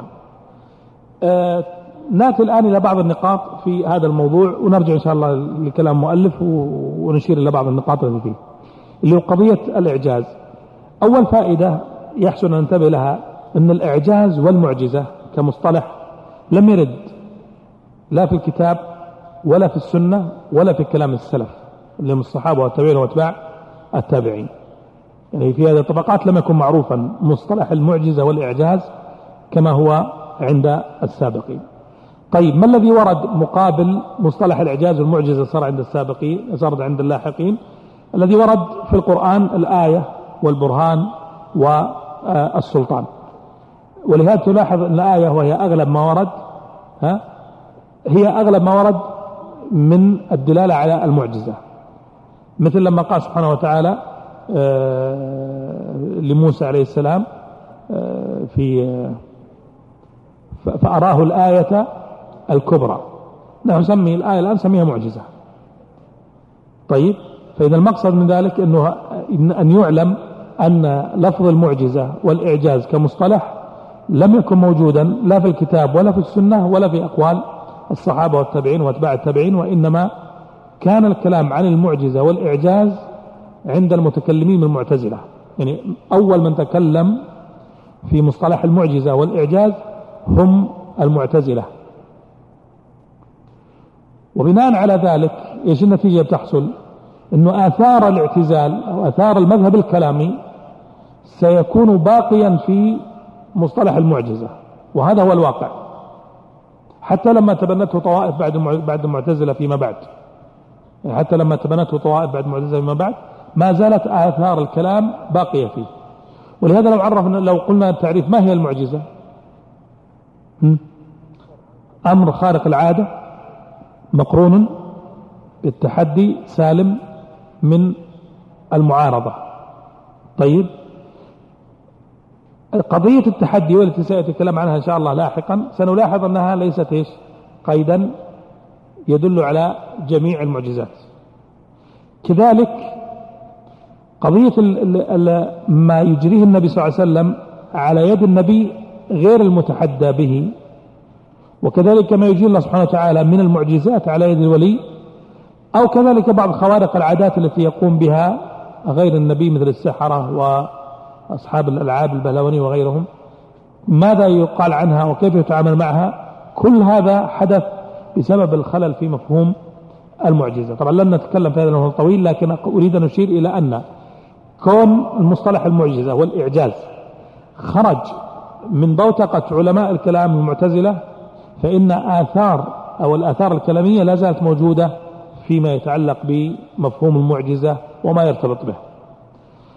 نأتي الآن إلى بعض النقاط في هذا الموضوع، ونرجع إن شاء الله لكلام المؤلف ونشير إلى بعض النقاط التي فيه، اللي هو قضية الإعجاز. أول فائدة يحسن أن ننتبه لها أن الإعجاز والمعجزة كمصطلح لم يرد لا في الكتاب ولا في السنة ولا في كلام السلف اللي هم الصحابة والتابعين واتباع التابعين. يعني في هذه الطبقات لم يكن معروفا مصطلح المعجزة والإعجاز كما هو عند السابقين. طيب، ما الذي ورد مقابل مصطلح الإعجاز والمعجزة صارت عند اللاحقين؟ الذي ورد في القرآن الآية والبرهان والسلطان. ولهذا تلاحظ أن الآية وهي أغلب ما ورد هي أغلب ما ورد من الدلالة على المعجزة، مثل لما قال سبحانه وتعالى لموسى عليه السلام فأراه الآية الكبرى. نحن نسمي الآية الآن نسميها معجزة. طيب، فإذا المقصد من ذلك أن يعلم أن لفظ المعجزة والإعجاز كمصطلح لم يكن موجودا لا في الكتاب ولا في السنة ولا في أقوال الصحابة والتابعين واتباع التابعين، وإنما كان الكلام عن المعجزة والإعجاز عند المتكلمين من المعتزلة. يعني أول من تكلم في مصطلح المعجزة والإعجاز هم المعتزلة. وبناء على ذلك إيش النتيجة بتحصل؟ أنه آثار الاعتزال أو آثار المذهب الكلامي سيكون باقيا في مصطلح المعجزة، وهذا هو الواقع حتى لما تبنته طوائف بعد المعتزلة فيما بعد. حتى لما تبنته طوائف بعد المعتزلة فيما بعد ما زالت آثار الكلام باقية فيه. ولهذا لو قلنا التعريف ما هي المعجزة؟ أمر خارق العادة مقرون بالتحدي سالم من المعارضة. طيب، قضية التحدي والتي سيأتي الكلام عنها إن شاء الله لاحقا سنلاحظ أنها ليست قيدا يدل على جميع المعجزات. كذلك قضية ما يجريه النبي صلى الله عليه وسلم على يد النبي غير المتحدى به، وكذلك ما يجري الله سبحانه وتعالى من المعجزات على يد الولي، أو كذلك بعض خوارق العادات التي يقوم بها غير النبي مثل السحرة وأصحاب الألعاب البهلوانية وغيرهم، ماذا يقال عنها وكيف يتعامل معها؟ كل هذا حدث بسبب الخلل في مفهوم المعجزة. طبعا لن نتكلم في هذا الموضوع طويل، لكن أريد أن أشير إلى أن كون المصطلح المعجزة والإعجاز خرج من بوتقة علماء الكلام المعتزلة، فإن الآثار الكلامية لا زالت موجودة فيما يتعلق بمفهوم المعجزة وما يرتبط به.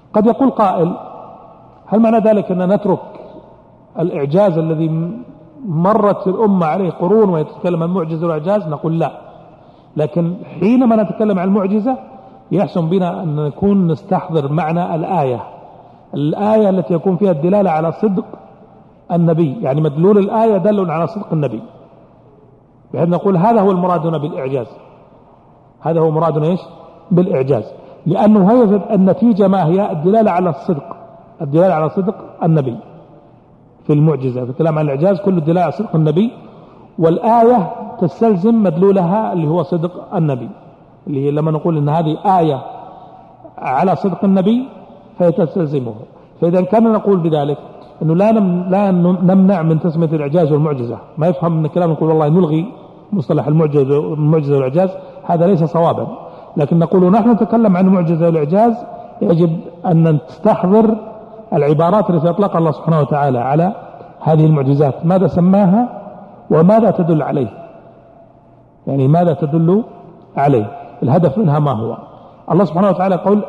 قد يقول قائل: هل معنى ذلك أن نترك الإعجاز الذي مرت الأمة عليه قرون ويتكلم عن المعجزة والإعجاز؟ نقول لا، لكن حينما نتكلم عن المعجزة يحسن بنا أن نكون نستحضر معنى الآية التي يكون فيها الدلالة على صدق النبي، يعني مدلول الآية دل على صدق النبي، بحيث نقول هذا هو المرادنا بالإعجاز، هذا هو مرادنا إيش بالإعجاز، لأنه هي النتيجة ما هي؟ الدلالة على الصدق، الدلالة على صدق النبي في المعجزة. في الكلام عن الإعجاز كل الدلالة على صدق النبي، والآية تستلزم مدلولها اللي هو صدق النبي، اللي هي لما نقول إن هذه آية على صدق النبي فهي تستلزمه. فإذا كان نقول بذلك أنه لا نمنع من تسمية الإعجاز والمعجزة، ما يفهم من الكلام نقول والله نلغي مصطلح المعجزة والإعجاز، هذا ليس صوابا. لكن نقول نحن نتكلم عن المعجزة والإعجاز يجب أن نستحضر العبارات التي أطلقها الله سبحانه وتعالى على هذه المعجزات، ماذا سماها وماذا تدل عليه، يعني ماذا تدل عليه، الهدف منها ما هو. الله سبحانه وتعالى يقول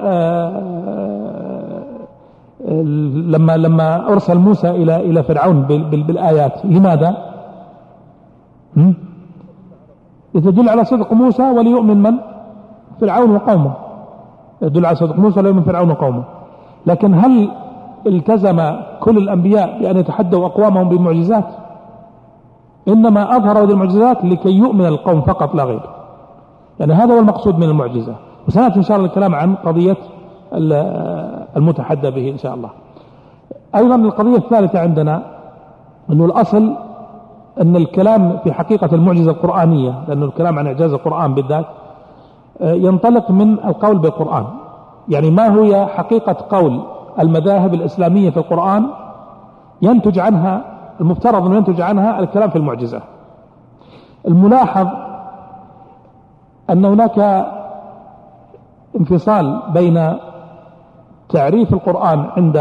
لما أرسل موسى إلى فرعون بالآيات، لماذا؟ لتدل على صدق موسى وليؤمن من؟ فرعون وقومه، يدل على صدق موسى وليؤمن فرعون وقومه. لكن هل التزم كل الأنبياء بأن يتحدوا أقوامهم بالمعجزات؟ إنما أظهروا هذه المعجزات لكي يؤمن القوم فقط لا غير، يعني هذا هو المقصود من المعجزة. وسنأتي إن شاء الله الكلام عن قضية المتحدى به إن شاء الله. أيضا القضية الثالثة عندنا أنه الأصل أن الكلام في حقيقة المعجزة القرآنية، لأنه الكلام عن إعجاز القرآن بالذات ينطلق من القول بالقرآن، يعني ما هي حقيقة قول المذاهب الإسلامية في القرآن ينتج عنها، المفترض أن ينتج عنها الكلام في المعجزة. الملاحظ أن هناك انفصال بين تعريف القرآن عند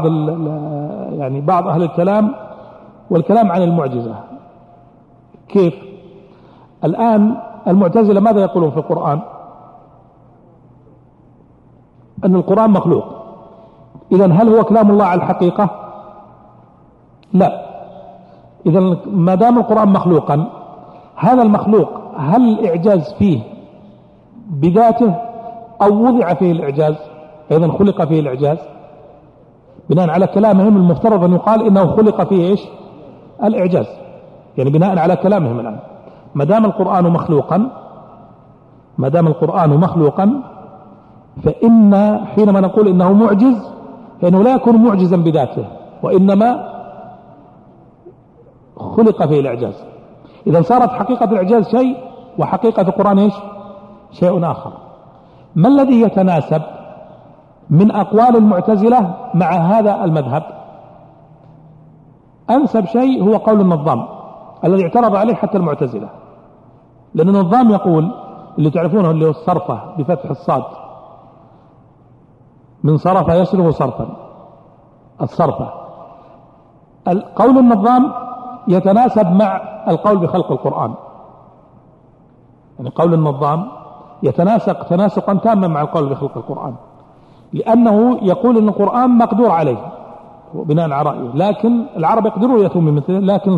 بعض أهل الكلام والكلام عن المعجزة. كيف؟ الآن المعتزلة ماذا يقولون في القرآن؟ أن القرآن مخلوق. إذن هل هو كلام الله على الحقيقة؟ لا. إذن ما دام القرآن مخلوقا، هذا المخلوق هل الإعجاز فيه بذاته أو وضع فيه الإعجاز؟ أيضا خلق فيه الإعجاز. بناء على كلامهم المفترض أن يقال إنه خلق فيه إيش؟ الإعجاز، يعني بناء على كلامهم الآن ما دام القرآن مخلوقا فإن حينما نقول إنه معجز فإنه لا يكون معجزا بذاته، وإنما خلق فيه الإعجاز. إذا صارت حقيقة الإعجاز شيء وحقيقة القرآن إيش؟ شيء آخر. ما الذي يتناسب من أقوال المعتزلة مع هذا المذهب؟ أنسب شيء هو قول النظام الذي اعترض عليه حتى المعتزلة، لأن النظام يقول اللي تعرفونه اللي هو الصرفة بفتح الصاد، من صرف يصرف صرفا، الصرفة. قول النظام يتناسب مع القول بخلق القرآن، يعني قول النظام يتناسق تناسقا تاما مع القول بخلق القرآن، لأنه يقول أن القرآن مقدور عليه بناء على رأيه، لكن العرب يقدرون يأتوا من مثله لكن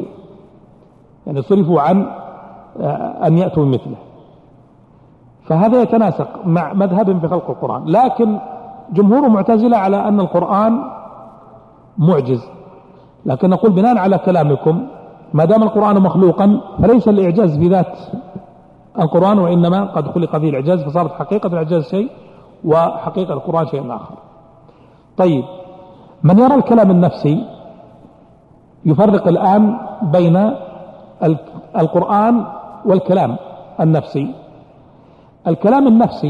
صرفوا عن أن يأتوا من مثله، فهذا يتناسق مع مذهب في خلق القرآن. لكن جمهور معتزلة على أن القرآن معجز، لكن نقول بناء على كلامكم ما دام القرآن مخلوقا فليس الإعجاز بذات القرآن، وإنما قد خلق فيه الإعجاز، فصارت حقيقة الإعجاز شيء وحقيقة القرآن شيء آخر. طيب، من يرى الكلام النفسي يفرق الآن بين القرآن والكلام النفسي. الكلام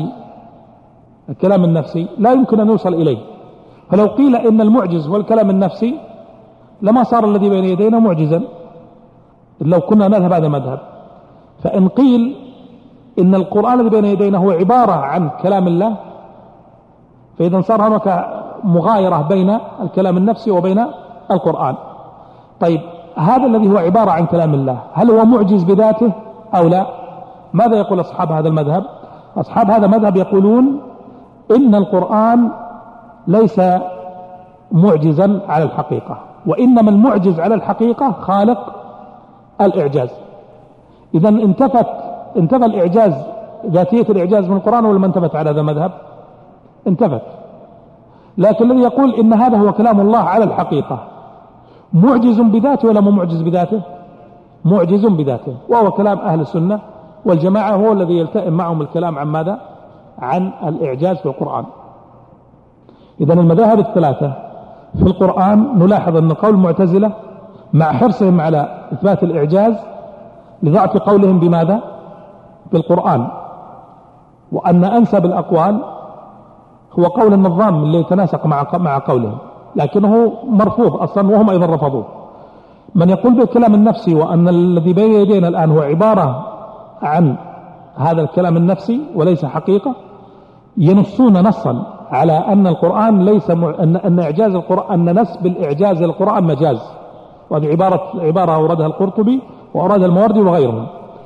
النفسي لا يمكن أن يوصل إليه، فلو قيل إن المعجز هو الكلام النفسي لما صار الذي بين يدينا معجزا لو كنا نذهب هذا المذهب. فإن قيل إن القرآن الذي بين يدينا هو عبارة عن كلام الله، فإذا صار هناك مغايرة بين الكلام النفسي وبين القرآن. طيب، هذا الذي هو عبارة عن كلام الله هل هو معجز بذاته أو لا؟ ماذا يقول أصحاب هذا المذهب؟ أصحاب هذا المذهب يقولون إن القرآن ليس معجزا على الحقيقة، وإنما المعجز على الحقيقة خالق الإعجاز. إذا انتفى الإعجاز، ذاتية الإعجاز من القرآن، ولا ما انتفت على هذا المذهب؟ انتفت. لكن الذي يقول إن هذا هو كلام الله على الحقيقة معجز بذاته ولا مو معجز بذاته؟ معجز بذاته، وهو كلام أهل السنة والجماعة، هو الذي يلتئم معهم الكلام عن ماذا؟ عن الإعجاز في القرآن. إذا المذاهب الثلاثة في القرآن نلاحظ أن قول المعتزلة مع حرصهم على إثبات الإعجاز لضعف قولهم بماذا؟ بالقرآن، وأن أنسب الأقوال هو قول النظام اللي يتناسق مع قولهم، لكنه مرفوض أصلا وهم أيضا رفضوه. من يقول بالكلام النفسي وأن الذي بين يدينا الآن هو عبارة عن هذا الكلام النفسي وليس حقيقة، ينصون نصا على أن القرآن ليس أن إعجاز القرآن، أن نسب الإعجاز للقرآن مجاز، وهذه عبارة أوردها القرطبي وأوردها الماوردي وغيرهم،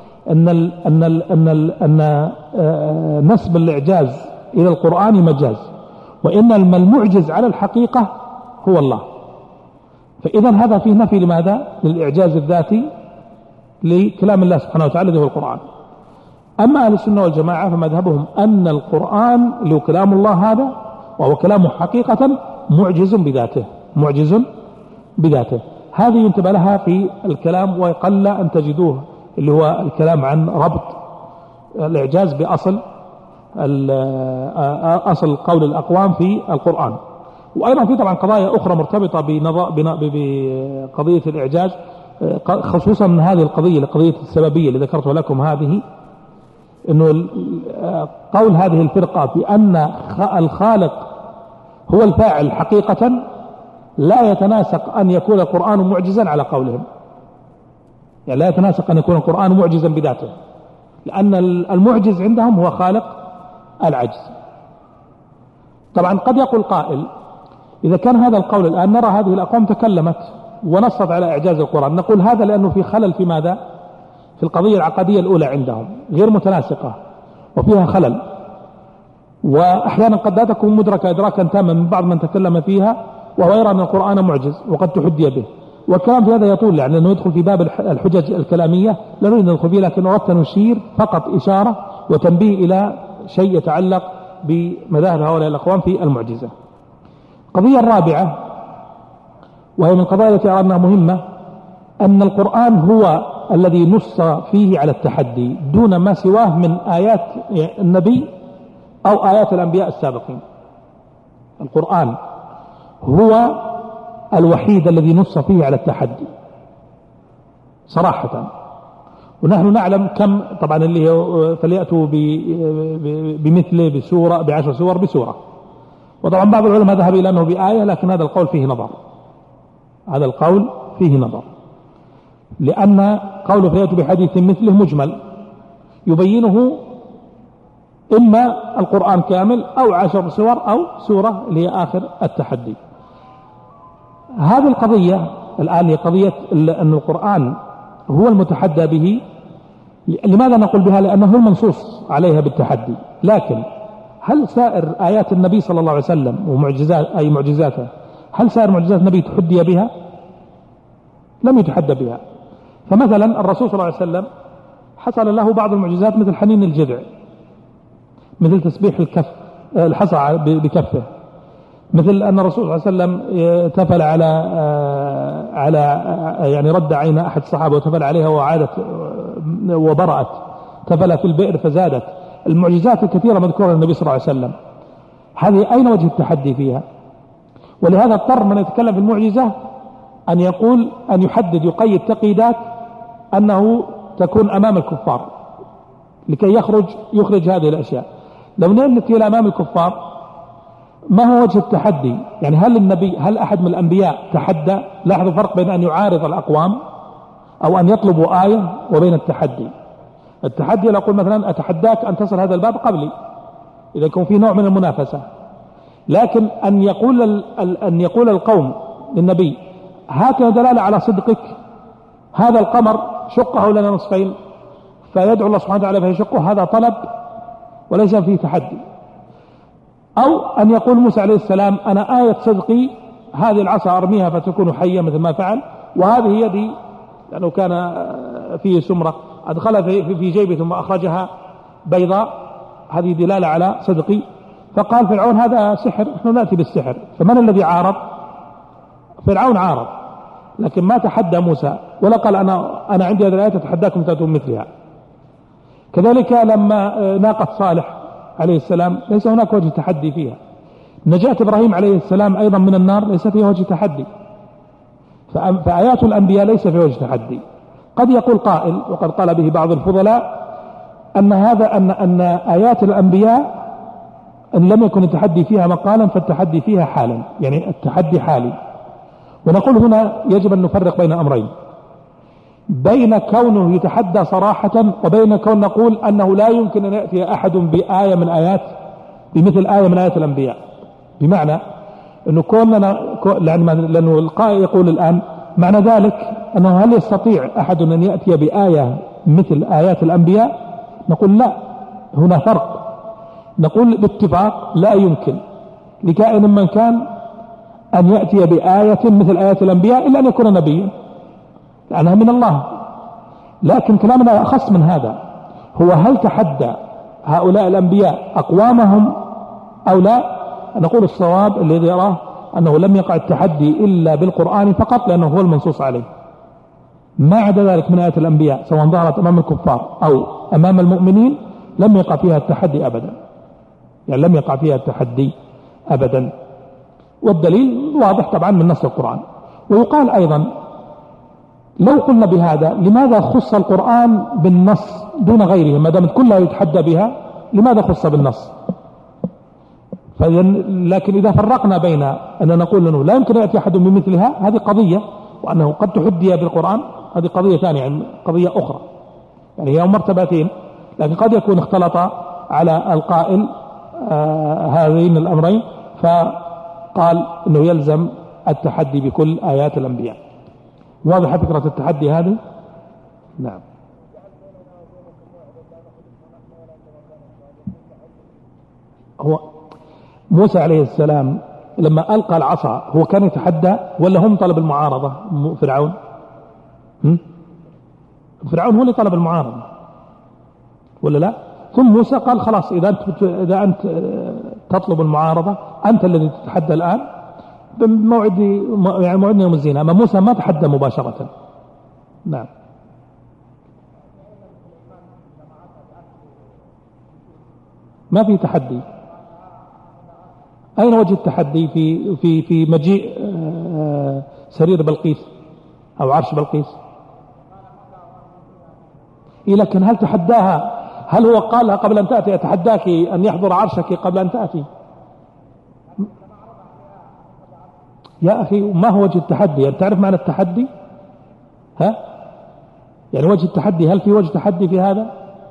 أن نسب الإعجاز إلى القرآن مجاز، وإن المعجز على الحقيقة هو الله. فإذا هذا فيه نفي لماذا؟ للإعجاز الذاتي لكلام الله سبحانه وتعالى الذي هو القرآن. أما أهل السنة والجماعة فمذهبهم أن القرآن اللي هو كلام الله هذا، وهو كلامه حقيقة معجز بذاته، معجز بذاته. هذه ينتبه لها في الكلام، ويقل أن تجدوه اللي هو الكلام عن ربط الإعجاز بأصل قول الأقوام في القرآن. وأيضا في طبعا قضايا أخرى مرتبطة بقضية الإعجاز، خصوصا هذه القضية السببية اللي ذكرتها لكم، هذه أنه قول هذه الفرقة بأن الخالق هو الفاعل حقيقة لا يتناسق أن يكون القرآن معجزا على قولهم، يعني لا يتناسق أن يكون القرآن معجزا بذاته، لأن المعجز عندهم هو خالق العجز. طبعا قد يقول قائل إذا كان هذا القول الآن نرى هذه الأقوام تكلمت ونصت على إعجاز القرآن، نقول هذا لأنه في خلل في ماذا؟ في القضية العقدية الأولى عندهم غير متناسقة وفيها خلل، وأحيانا قد لا تكون مدركة إدراكا تاما من بعض من تكلم فيها وهو يرى أن القرآن معجز وقد تحدي به. والكلام في هذا يطول، يعني لأنه يدخل في باب الحجج الكلامية لا نريد ندخل فيه، لكن أردت أن نشير فقط إشارة وتنبيه إلى شيء يتعلق بمذاهب هؤلاء الأقوام في المعجزة. القضية الرابعة وهي من القضايا التي أردنا مهمة، أن القرآن هو الذي نص فيه على التحدي دون ما سواه من آيات النبي أو آيات الأنبياء السابقين. القرآن هو الوحيد الذي نص فيه على التحدي صراحة، ونحن نعلم كم طبعا اللي هو فليأتوا بمثله بسورة ب10 سور بسورة، وطبعا بعض العلماء ذهب إلى أنه بآية، لكن هذا القول فيه نظر، هذا القول فيه نظر، لأن قوله فليأتوا بحديث مثله مجمل يبينه إما القرآن كامل أو 10 سور أو سورة اللي هي آخر التحدي. هذه القضية الآن هي قضية أن القرآن هو المتحدى به. لماذا نقول بها؟ لأنه هو المنصوص عليها بالتحدي، لكن هل سائر آيات النبي صلى الله عليه وسلم ومعجزات أي معجزاته، هل سائر معجزات النبي تحدي بها؟ لم يتحدى بها. فمثلا الرسول صلى الله عليه وسلم حصل له بعض المعجزات مثل حنين الجذع، مثل تسبيح الحصى بكفه، مثل أن الرسول صلى الله عليه وسلم تفل على يعني رد عين أحد الصحابة وتفل عليها وعادت وبرأت، تفل في البئر فزادت. المعجزات الكثيرة مذكورة للنبي صلى الله عليه وسلم، هذه أين وجه التحدي فيها؟ ولهذا اضطر من يتكلم في المعجزة أن يقول أن يقيد تقييدات أنه تكون أمام الكفار لكي يخرج هذه الأشياء. لو نأتي إلى أمام الكفار ما هو وجه التحدي؟ يعني هل أحد من الأنبياء تحدى؟ لاحظوا فرق بين أن يعارض الأقوام أو أن يطلبوا آية وبين التحدي. التحدي لو أقول مثلا أتحداك أن تصل هذا الباب قبلي، إذا يكون في نوع من المنافسة. لكن أن يقول القوم للنبي هكذا دلالة على صدقك، هذا القمر شقه لنا نصفين فيدعو الله سبحانه وتعالى فيشقه، هذا طلب وليس فيه تحدي. أو أن يقول موسى عليه السلام أنا آية صدقي هذه العصا أرميها فتكون حية مثل ما فعل، وهذه يدي لأنه كان فيه سمرة أدخلها في جيبه ثم أخرجها بيضاء، هذه دلالة على صدقي. فقال فرعون هذا سحر، نحن نأتي بالسحر. فمن الذي عارض؟ فرعون عارض، لكن ما تحدى موسى ولا قال أنا عندي هذه الآية تتحداكم تأتون مثلها. كذلك لما ناقة صالح عليه السلام ليس هناك وجه تحدي فيها. نجاة إبراهيم عليه السلام أيضا من النار ليس فيها وجه تحدي. فآيات الأنبياء ليس فيها وجه تحدي. قد يقول قائل وقد قال به بعض الفضلاء أن آيات الأنبياء أن لم يكن التحدي فيها مقالا فالتحدي فيها حالا، يعني التحدي حالي. ونقول هنا يجب أن نفرق بين أمرين، بين كونه يتحدى صراحة وبين كون نقول أنه لا يمكن أن يأتي أحد بآية من آيات بمثل آية من آيات الأنبياء. بمعنى أنه كوننا لأنه القائل يقول الآن معنى ذلك أنه هل يستطيع أحد أن يأتي بآية مثل آيات الأنبياء؟ نقول لا، هنا فرق. نقول باتفاق لا يمكن لكائن من كان أن يأتي بآية مثل آيات الأنبياء إلا أن يكون نبيا لأنها من الله. لكن كلامنا أخص من هذا، هو هل تحدى هؤلاء الأنبياء أقوامهم أو لا؟ نقول الصواب الذي يراه أنه لم يقع التحدي إلا بالقرآن فقط لأنه هو المنصوص عليه. ما عدا ذلك من آيات الأنبياء سواء ظهرت أمام الكفار أو أمام المؤمنين لم يقع فيها التحدي أبدا، يعني لم يقع فيها التحدي أبدا. والدليل واضح طبعا من نص القرآن. ويقال أيضا لو قلنا بهذا لماذا خص القرآن بالنص دون غيره ما دامت كلها يتحدى بها؟ لماذا خص بالنص؟ لكن إذا فرقنا بين أن نقول أنه لا يمكن يأتي أحد بمثلها هذه قضية، وأنه قد تحدي بالقرآن هذه قضية ثانية، يعني قضية أخرى، يعني هي مرتبتين. لكن قد يكون اختلط على القائل هذين الأمرين فقال أنه يلزم التحدي بكل آيات الأنبياء. واضحة فكرة التحدي هذه؟ نعم. هو موسى عليه السلام لما ألقى العصا هو كان يتحدى ولا هم طلب المعارضة؟ فرعون فرعون هو اللي طلب المعارضة ولا لا؟ ثم موسى قال خلاص إذا أنت تطلب المعارضة أنت الذي تتحدى الآن موعدنا يوم الزينة. أما موسى ما تحدى مباشرة. نعم. ما في تحدي. أين وجه التحدي في مجيء سرير بلقيس أو عرش بلقيس؟ لكن هل تحداها؟ هل هو قال لها قبل أن تأتي أتحداك أن يحضر عرشك قبل أن تأتي؟ يا أخي ما هو وجه التحدي؟ يعني تعرف معنى التحدي؟ ها؟ يعني وجه التحدي، هل في وجه تحدي في هذا؟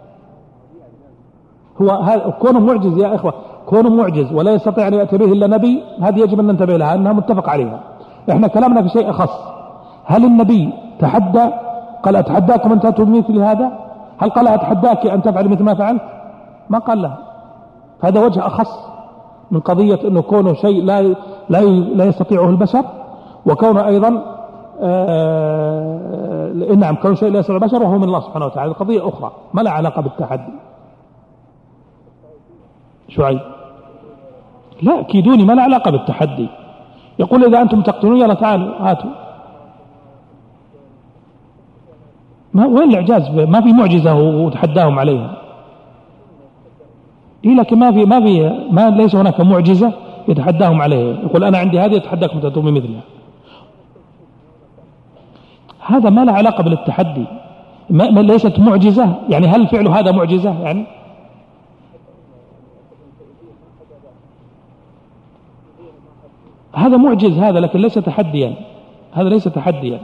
هو كونه معجز يا إخوة، كونه معجز ولا يستطيع أن يأتي به إلا نبي، هذه يجب أن ننتبه لها أنها متفق عليها. إحنا كلامنا في شيء أخص. هل النبي تحدى قال أتحداكم أن تأتوا بمثل هذا؟ هل قال أتحداك أن تفعل مثل ما فعلت؟ ما قال لها. هذا وجه أخص من قضية أنه كونه شيء لا يستطيعه البشر، وكونه أيضا نعم كونه شيء لا يستطيعه البشر وهو من الله سبحانه وتعالى، قضية أخرى ما لها علاقة بالتحدي. شعيب لا كيدوني ما لها علاقة بالتحدي. يقول إذا أنتم تقتلون يلا تعالوا هاتوا. وين الإعجاز؟ ما في معجزة وتحداهم عليها. لكن ما ليس هناك معجزة يتحداهم عليها. يقول أنا عندي هذه يتحداكم تأتوا بمثلها. هذا ما له علاقة بالتحدي. ما ليست معجزة. يعني هل فعل هذا معجزة؟ يعني هذا معجز هذا، لكن ليس تحديا. هذا ليس تحديا.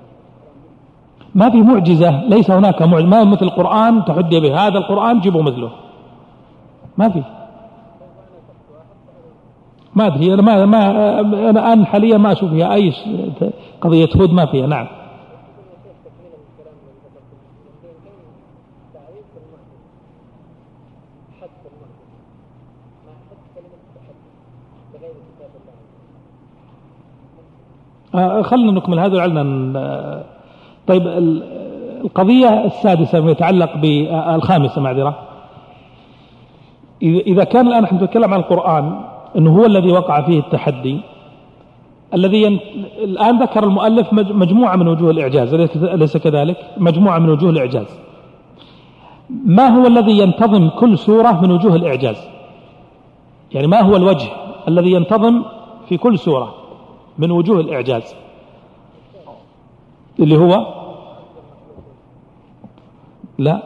ما في معجزة، ليس هناك معجزة، ما مثل القرآن تحدي به هذا القرآن جيبوا مثله، ما في. ما أدري أنا أنا الآن حاليا ما أشوف فيها أي قضية هود ما فيها. نعم. خلنا نكمل هذا لعلنا. طيب القضية السادسة يتعلق بالخامسة معذرة. إذا كان الآن نحن نتكلم عن القرآن أنه هو الذي وقع فيه التحدي الذي الآن ذكر المؤلف مجموعة من وجوه الإعجاز، أليس كذلك؟ مجموعة من وجوه الإعجاز. ما هو الذي ينتظم كل سورة من وجوه الإعجاز؟ يعني ما هو الوجه الذي ينتظم في كل سورة من وجوه الإعجاز؟ اللي هو لا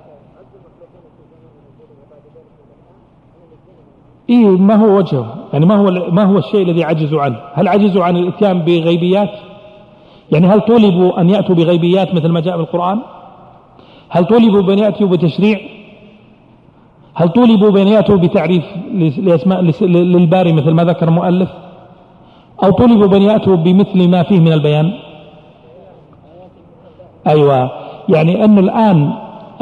إيه، ما هو وجهه؟ يعني ما هو الشيء الذي عجزوا عنه؟ هل عجزوا عن الاتيان بغيبيات؟ يعني هل طلبوا أن يأتوا بغيبيات مثل ما جاء بالقرآن؟ هل طلبوا بأن يأتوا بتشريع؟ هل طلبوا بأن يأتوا بتعريف لأسماء للباري مثل ما ذكر المؤلف؟ أو طلبوا بأن يأتوا بمثل ما فيه من البيان؟ أيوة، يعني أن الآن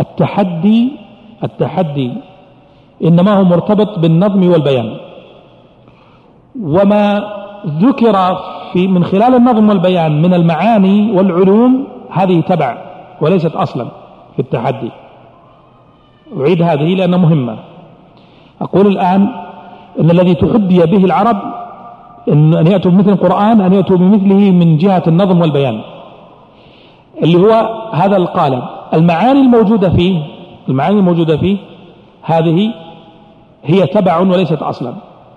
التحدي إنما هو مرتبط بالنظم والبيان، وما ذكر من خلال النظم والبيان من المعاني والعلوم هذه تبع وليست أصلا في التحدي. أعيد هذه لأنها مهمة. أقول الآن أن الذي تحدي به العرب أن يأتوا بمثل القرآن أن يأتوا بمثله من جهة النظم والبيان، اللي هو هذا القالب. المعاني الموجودة فيه هذه هي تبع وليست أصلا.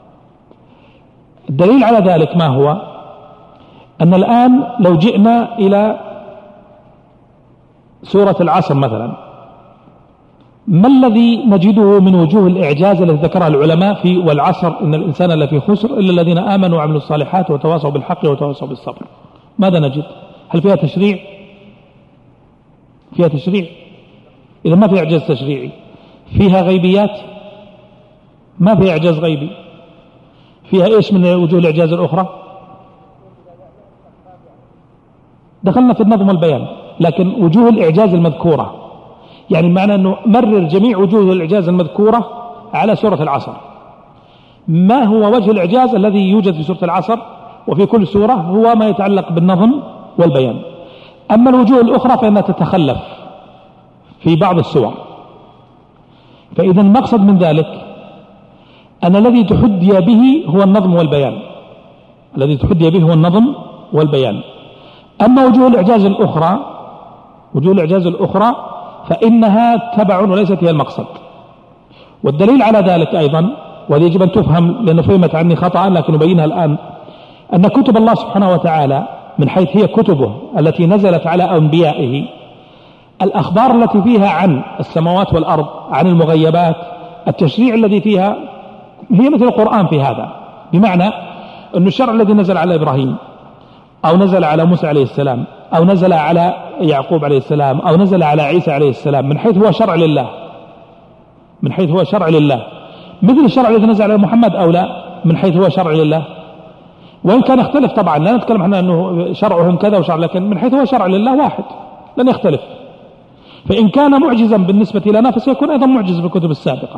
الدليل على ذلك ما هو؟ أن الآن لو جئنا إلى سورة العصر مثلا، ما الذي نجده من وجوه الإعجاز التي ذكرها العلماء في والعصر إن الإنسان لفي خسر إلا الذين آمنوا وعملوا الصالحات وتواصوا بالحق وتواصوا بالصبر؟ ماذا نجد؟ هل فيها تشريع؟ فيها تشريع؟ إذا ما في إعجاز تشريعي. فيها غيبيات؟ ما فيها إعجاز غيبي. فيها إيش من وجوه الإعجاز الأخرى؟ دخلنا في النظم والبيان، لكن وجوه الإعجاز المذكورة، يعني معنى أنه مرر جميع وجوه الإعجاز المذكورة على سورة العصر. ما هو وجه الإعجاز الذي يوجد في سورة العصر وفي كل سورة؟ هو ما يتعلق بالنظم والبيان. أما الوجوه الأخرى فإنها تتخلف في بعض السور. فإذا المقصد من ذلك أن الذي تحدي به هو النظم والبيان، الذي تحدي به هو النظم والبيان. أما وجوه الإعجاز الأخرى فإنها تبع وليست هي المقصد. والدليل على ذلك أيضا، وهذا يجب أن تفهم لأنه فهمت عني خطأ لكن نبينها الآن، أن كتب الله سبحانه وتعالى من حيث هي كتبه التي نزلت على أنبيائه، الأخبار التي فيها عن السماوات والأرض، عن المغيبات، التشريع الذي فيها هي مثل القرآن في هذا. بمعنى أن الشرع الذي نزل على إبراهيم أو نزل على موسى عليه السلام أو نزل على يعقوب عليه السلام أو نزل على عيسى عليه السلام من حيث هو شرع لله، من حيث هو شرع لله، مثل الشرع الذي نزل على محمد أو لا من حيث هو شرع لله، وإن كان يختلف طبعا، لا نتكلم عن أنه شرعهم كذا وشرع، لكن من حيث هو شرع لله واحد لن يختلف. فإن كان معجزا بالنسبة لنا فسيكون أيضا معجز بالكتب السابقة.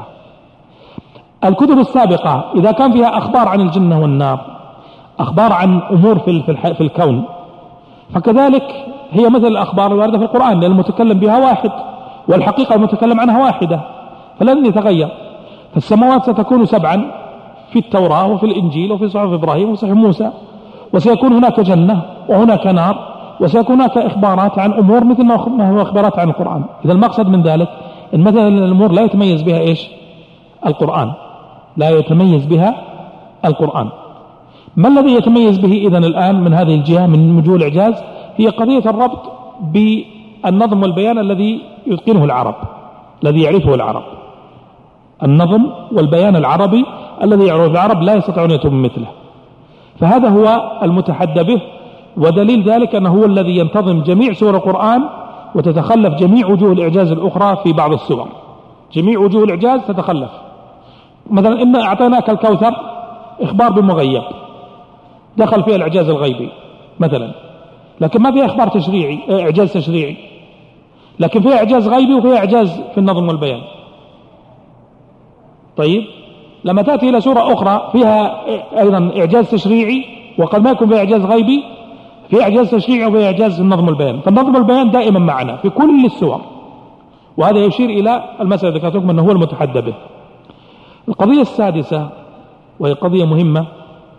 الكتب السابقة إذا كان فيها أخبار عن الجنة والنار، أخبار عن أمور في الكون، فكذلك هي مثل الأخبار الواردة في القرآن، لأن المتكلم بها واحد والحقيقة المتكلم عنها واحدة فلن يتغير. فالسماوات ستكون 7 في التوراة وفي الإنجيل وفي صحف إبراهيم وصحف موسى، وسيكون هناك جنة وهناك نار، وسيكون هناك إخبارات عن أمور مثل ما هو إخبارات عن القرآن. إذا المقصد من ذلك أن مثلا الأمور لا يتميز بها إيش؟ القرآن، لا يتميز بها القرآن. ما الذي يتميز به إذن الآن من هذه الجهة من وجوه الإعجاز؟ هي قضية الربط بالنظم والبيان الذي يتقنه العرب، الذي يعرفه العرب. النظم والبيان العربي الذي يعرفه العرب لا يستطيعون أن يتم مثله. فهذا هو المتحدى به، ودليل ذلك أنه هو الذي ينتظم جميع سور القرآن وتتخلف جميع وجوه الإعجاز الأخرى في بعض السور. جميع وجوه الإعجاز تتخلف. مثلا إن أعطيناك الكوثر إخبار بمغيب دخل فيها الإعجاز الغيبي مثلا، لكن ما فيها إخبار تشريعي، إعجاز تشريعي، لكن فيها إعجاز غيبي وفيها إعجاز في النظم والبيان. طيب، لما تأتي إلى سورة أخرى فيها أيضا إعجاز تشريعي، وقد ما يكون فيها إعجاز غيبي، في إعجاز تشريعي وفي إعجاز النظم البيان، فالنظم البيان دائما معنا في كل السور، وهذا يشير إلى المسألة ذكرت لكم أنه هو المتحدى به. القضية السادسة وهي قضية مهمة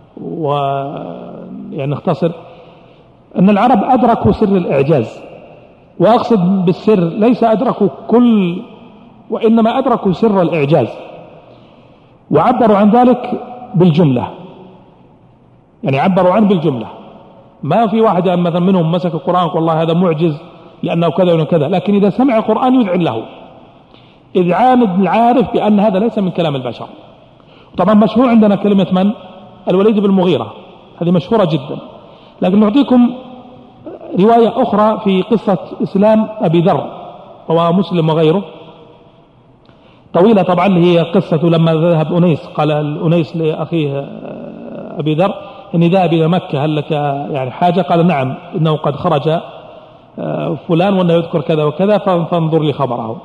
ويعني نختصر، أن العرب أدركوا سر الإعجاز، وأقصد بالسر ليس أدركوا كل، وإنما أدركوا سر الإعجاز وعبروا عن ذلك بالجملة، يعني عبروا عنه بالجملة. ما في واحد مثلا منهم مسك القرآن وقال والله هذا معجز لأنه كذا وكذا، لكن إذا سمع القرآن يذعن له إذعان العارف بأن هذا ليس من كلام البشر. طبعا مشهور عندنا كلمة من؟ الوليد بن المغيرة، هذه مشهورة جدا. لكن نعطيكم رواية أخرى في قصة إسلام أبي ذر، رواه مسلم وغيره، طويلة طبعا، اللي هي قصة لما ذهب أنيس، قال الأنيس لأخيه أبي ذر إني ذاهب إلى مكة هل لك يعني حاجة؟ قال نعم، إنه قد خرج فلان وأنه يذكر كذا وكذا فانظر لي خبره.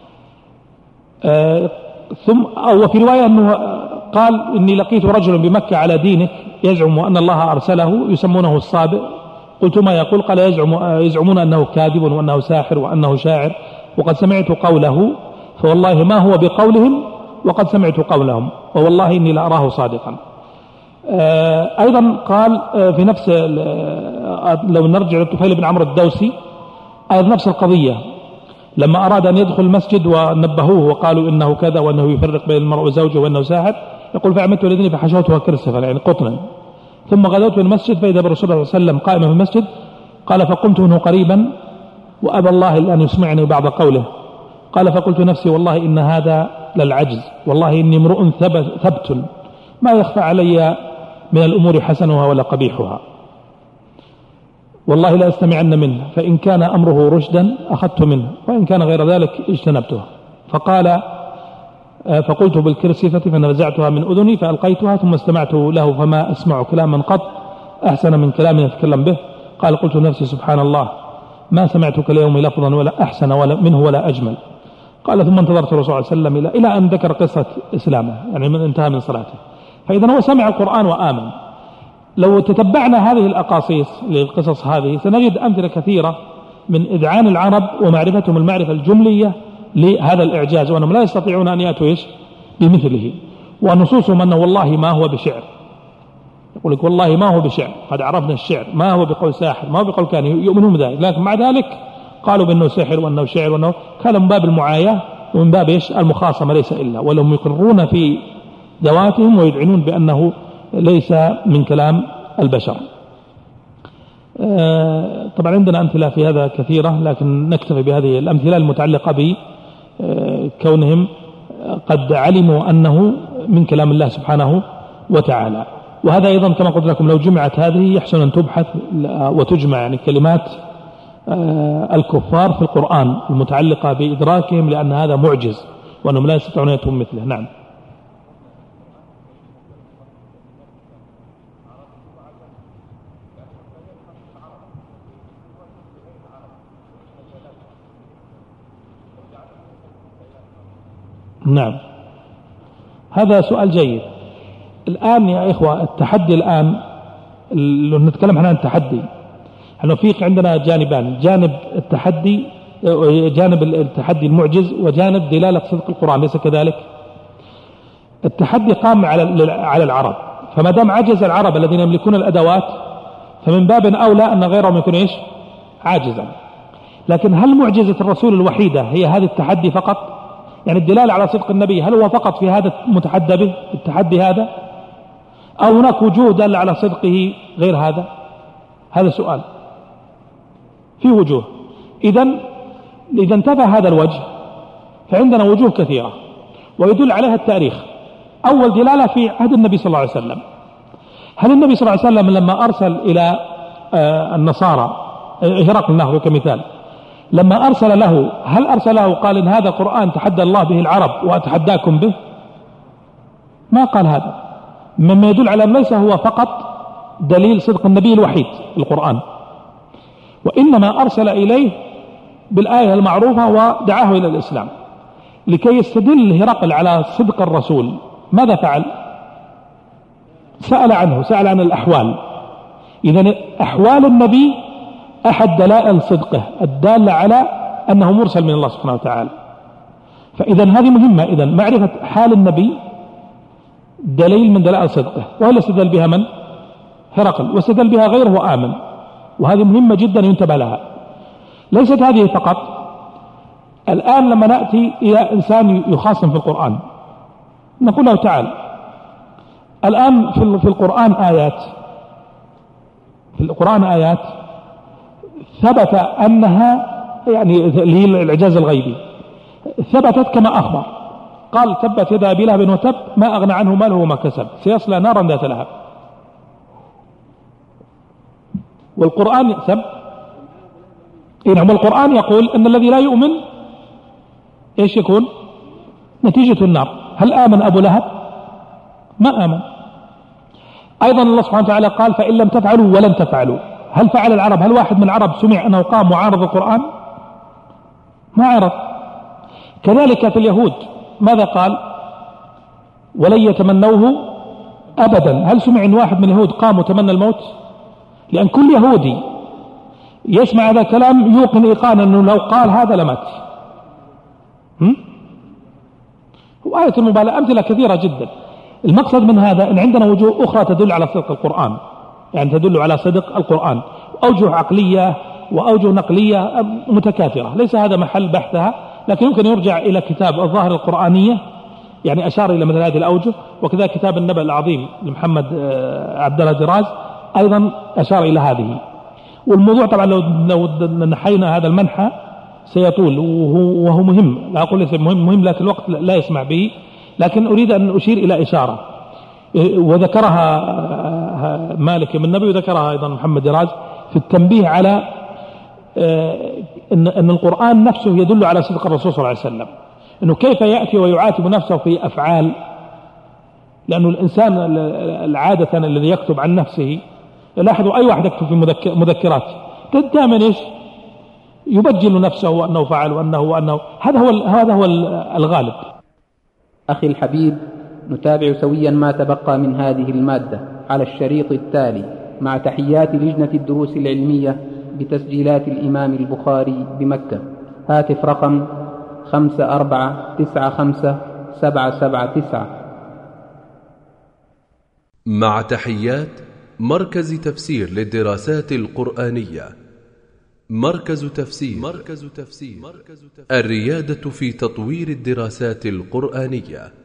ثم وفي رواية أنه قال إني لقيت رجلا بمكة على دينك يزعم أن الله أرسله يسمونه الصابئ. قلت ما يقول؟ قال يزعمون أنه كاذب وأنه ساحر وأنه شاعر، وقد سمعت قوله فوالله ما هو بقولهم وقد سمعت قولهم ووالله إني لأراه صادقا. أيضا قال في نفس، لو نرجع لطفيل بن عمرو الدوسي أيضا نفس القضية، لما أراد أن يدخل المسجد ونبهوه وقالوا إنه كذا وأنه يفرق بين المرء وزوجه وأنه ساحر، يقول فعمدت لذني فحشوتها كرسفا يعني قطنا، ثم غدوت من المسجد فإذا برسول الله صلى الله عليه وسلم قائما في المسجد، قال فقمت منه قريبا وأبى الله إلا أن يسمعني بعض قوله، قال فقلت نفسي والله إن هذا للعجز، والله إني امرؤ ثبت ما يخفى علي من الأمور حسنها ولا قبيحها، والله لا أستمعن منه، فإن كان أمره رشدا أخذت منه وإن كان غير ذلك اجتنبته. فقال فقلت بالكرسفة فنزعتها من أذني فألقيتها ثم استمعت له فما أسمع كلاما قط أحسن من كلام يتكلم به. قال قلت نفسي سبحان الله ما سمعتك اليوم لفظا ولا أحسن ولا منه ولا أجمل. قال ثم انتظرت الرسول صلى الله عليه وسلم إلى أن ذكر قصة إسلامه، يعني من انتهى من صلاته، فإذا هو سمع القرآن وآمن. لو تتبعنا هذه الأقاصيص للقصص هذه سنجد أمثلة كثيرة من إذعان العرب ومعرفتهم المعرفة الجملية لهذا الإعجاز، وأنهم لا يستطيعون أن يأتوا بمثله، ونصوصهم أنه والله ما هو بشعر، يقول لك والله ما هو بشعر، قد عرفنا الشعر ما هو بقول ساحر ما هو بقول كان، يؤمنون بذلك، لكن مع ذلك قالوا بأنه سحر وأنه شعر وأنه كان من باب المعاياة ومن باب المخاصمة ليس إلا، ولهم يقرون في ذواتهم ويدعنون بأنه ليس من كلام البشر. طبعا عندنا أمثلة في هذا كثيرة، لكن نكتفي بهذه الأمثلة المتعلقة بكونهم قد علموا أنه من كلام الله سبحانه وتعالى. وهذا أيضا كما قلت لكم لو جمعت هذه يحسن أن تبحث وتجمع يعني كلمات الكفار في القرآن المتعلقة بإدراكهم، لأن هذا معجز وأنهم لا يستطيعون أن يتم مثله. نعم. نعم هذا سؤال جيد. الآن يا إخوة التحدي الآن لو نتكلم عن التحدي، احنا في عندنا جانبان، جانب التحدي جانب التحدي المعجز وجانب دلالة صدق القرآن، ليس كذلك؟ التحدي قام على العرب، فما دام عجز العرب الذين يملكون الأدوات فمن باب أولى أن غيرهم يكون إيش؟ عاجزا. لكن هل معجزة الرسول الوحيدة هي هذا التحدي فقط؟ يعني الدلالة على صدق النبي هل هو فقط في هذا المتحدى به التحدي هذا، أو هناك وجوه دل على صدقه غير هذا؟ هذا سؤال. في وجوه. إذا انتفى هذا الوجه فعندنا وجوه كثيرة ويدل عليها التاريخ. أول دلالة في عهد النبي صلى الله عليه وسلم. هل النبي صلى الله عليه وسلم لما أرسل إلى النصارى هرقل نهر كمثال، لما أرسل له هل أرسله قال إن هذا قرآن تحدى الله به العرب وأتحداكم به؟ ما قال هذا، مما يدل على أن ليس هو فقط دليل صدق النبي الوحيد القرآن، وإنما أرسل إليه بالآية المعروفة ودعاه إلى الإسلام لكي يستدل هرقل على صدق الرسول ماذا فعل؟ سأل عنه، سأل عن الأحوال. إذن أحوال النبي أحد دلائل صدقه الدالة على أنه مرسل من الله سبحانه وتعالى. فإذا هذه مهمة، إذن معرفة حال النبي دليل من دلائل صدقه، وهل استدل بها من؟ هرقل، واستدل بها غيره وآمن، وهذه مهمة جدا ينتبه لها. ليست هذه فقط. الآن لما نأتي إلى إنسان يخاصم في القرآن نقول له تعال، الآن في القرآن آيات ثبت أنها يعني اللي هي الإعجاز الغيبي ثبتت كما أخبر، قال تبت يدا أبي لهب وتب ما أغنى عنه ماله وما كسب سيصلى نارا ذات لهب. والقرآن يأسب نعم، القرآن يقول أن الذي لا يؤمن إيش يكون؟ نتيجة النار. هل آمن أبو لهب؟ ما آمن. أيضا الله سبحانه وتعالى قال فإن لم تفعلوا ولن تفعلوا. هل فعل العرب؟ هل واحد من العرب سمع أنه قام وعارض القرآن؟ ما عرض. كذلك في اليهود ماذا قال؟ ولن يتمنوه أبدا. هل سمع أن واحد من اليهود قام وتمنى الموت؟ لأن كل يهودي يسمع هذا الكلام يوقن إيقانا أنه لو قال هذا لمات. وآية المبالغة أمثلة كثيرة جدا. المقصد من هذا أن عندنا وجوه أخرى تدل على صدق القرآن، يعني تدل على صدق القرآن، أوجه عقلية وأوجه نقلية متكاثرة، ليس هذا محل بحثها، لكن يمكن يرجع إلى كتاب الظاهر القرآنية يعني أشار إلى مثل هذه الأوجه، وكذا كتاب النبأ العظيم لمحمد عبد الله دراز أيضا أشار إلى هذه. والموضوع طبعا لو نحينا هذا المنحى سيطول، وهو مهم، لا أقول ليس مهم لكن الوقت لا يسمع به، لكن أريد أن أشير إلى إشارة وذكرها مالك بن النبي وذكرها أيضا محمد دراز في التنبيه على أن القرآن نفسه يدل على صدق الرسول صلى الله عليه وسلم، أنه كيف يأتي ويعاتب نفسه في أفعال، لأنه الإنسان العادة الذي يكتب عن نفسه، لاحظوا أي واحد يكتب في مذكرات دائما إيش يبجل نفسه وأنه فعل وأنه هذا هو الغالب. أخي الحبيب، نتابع سويا ما تبقى من هذه المادة على الشريط التالي مع تحيات لجنة الدروس العلمية بتسجيلات الإمام البخاري بمكة. هاتف رقم 54957779. مع تحيات مركز تفسير للدراسات القرآنية. مركز تفسير الريادة في تطوير الدراسات القرآنية.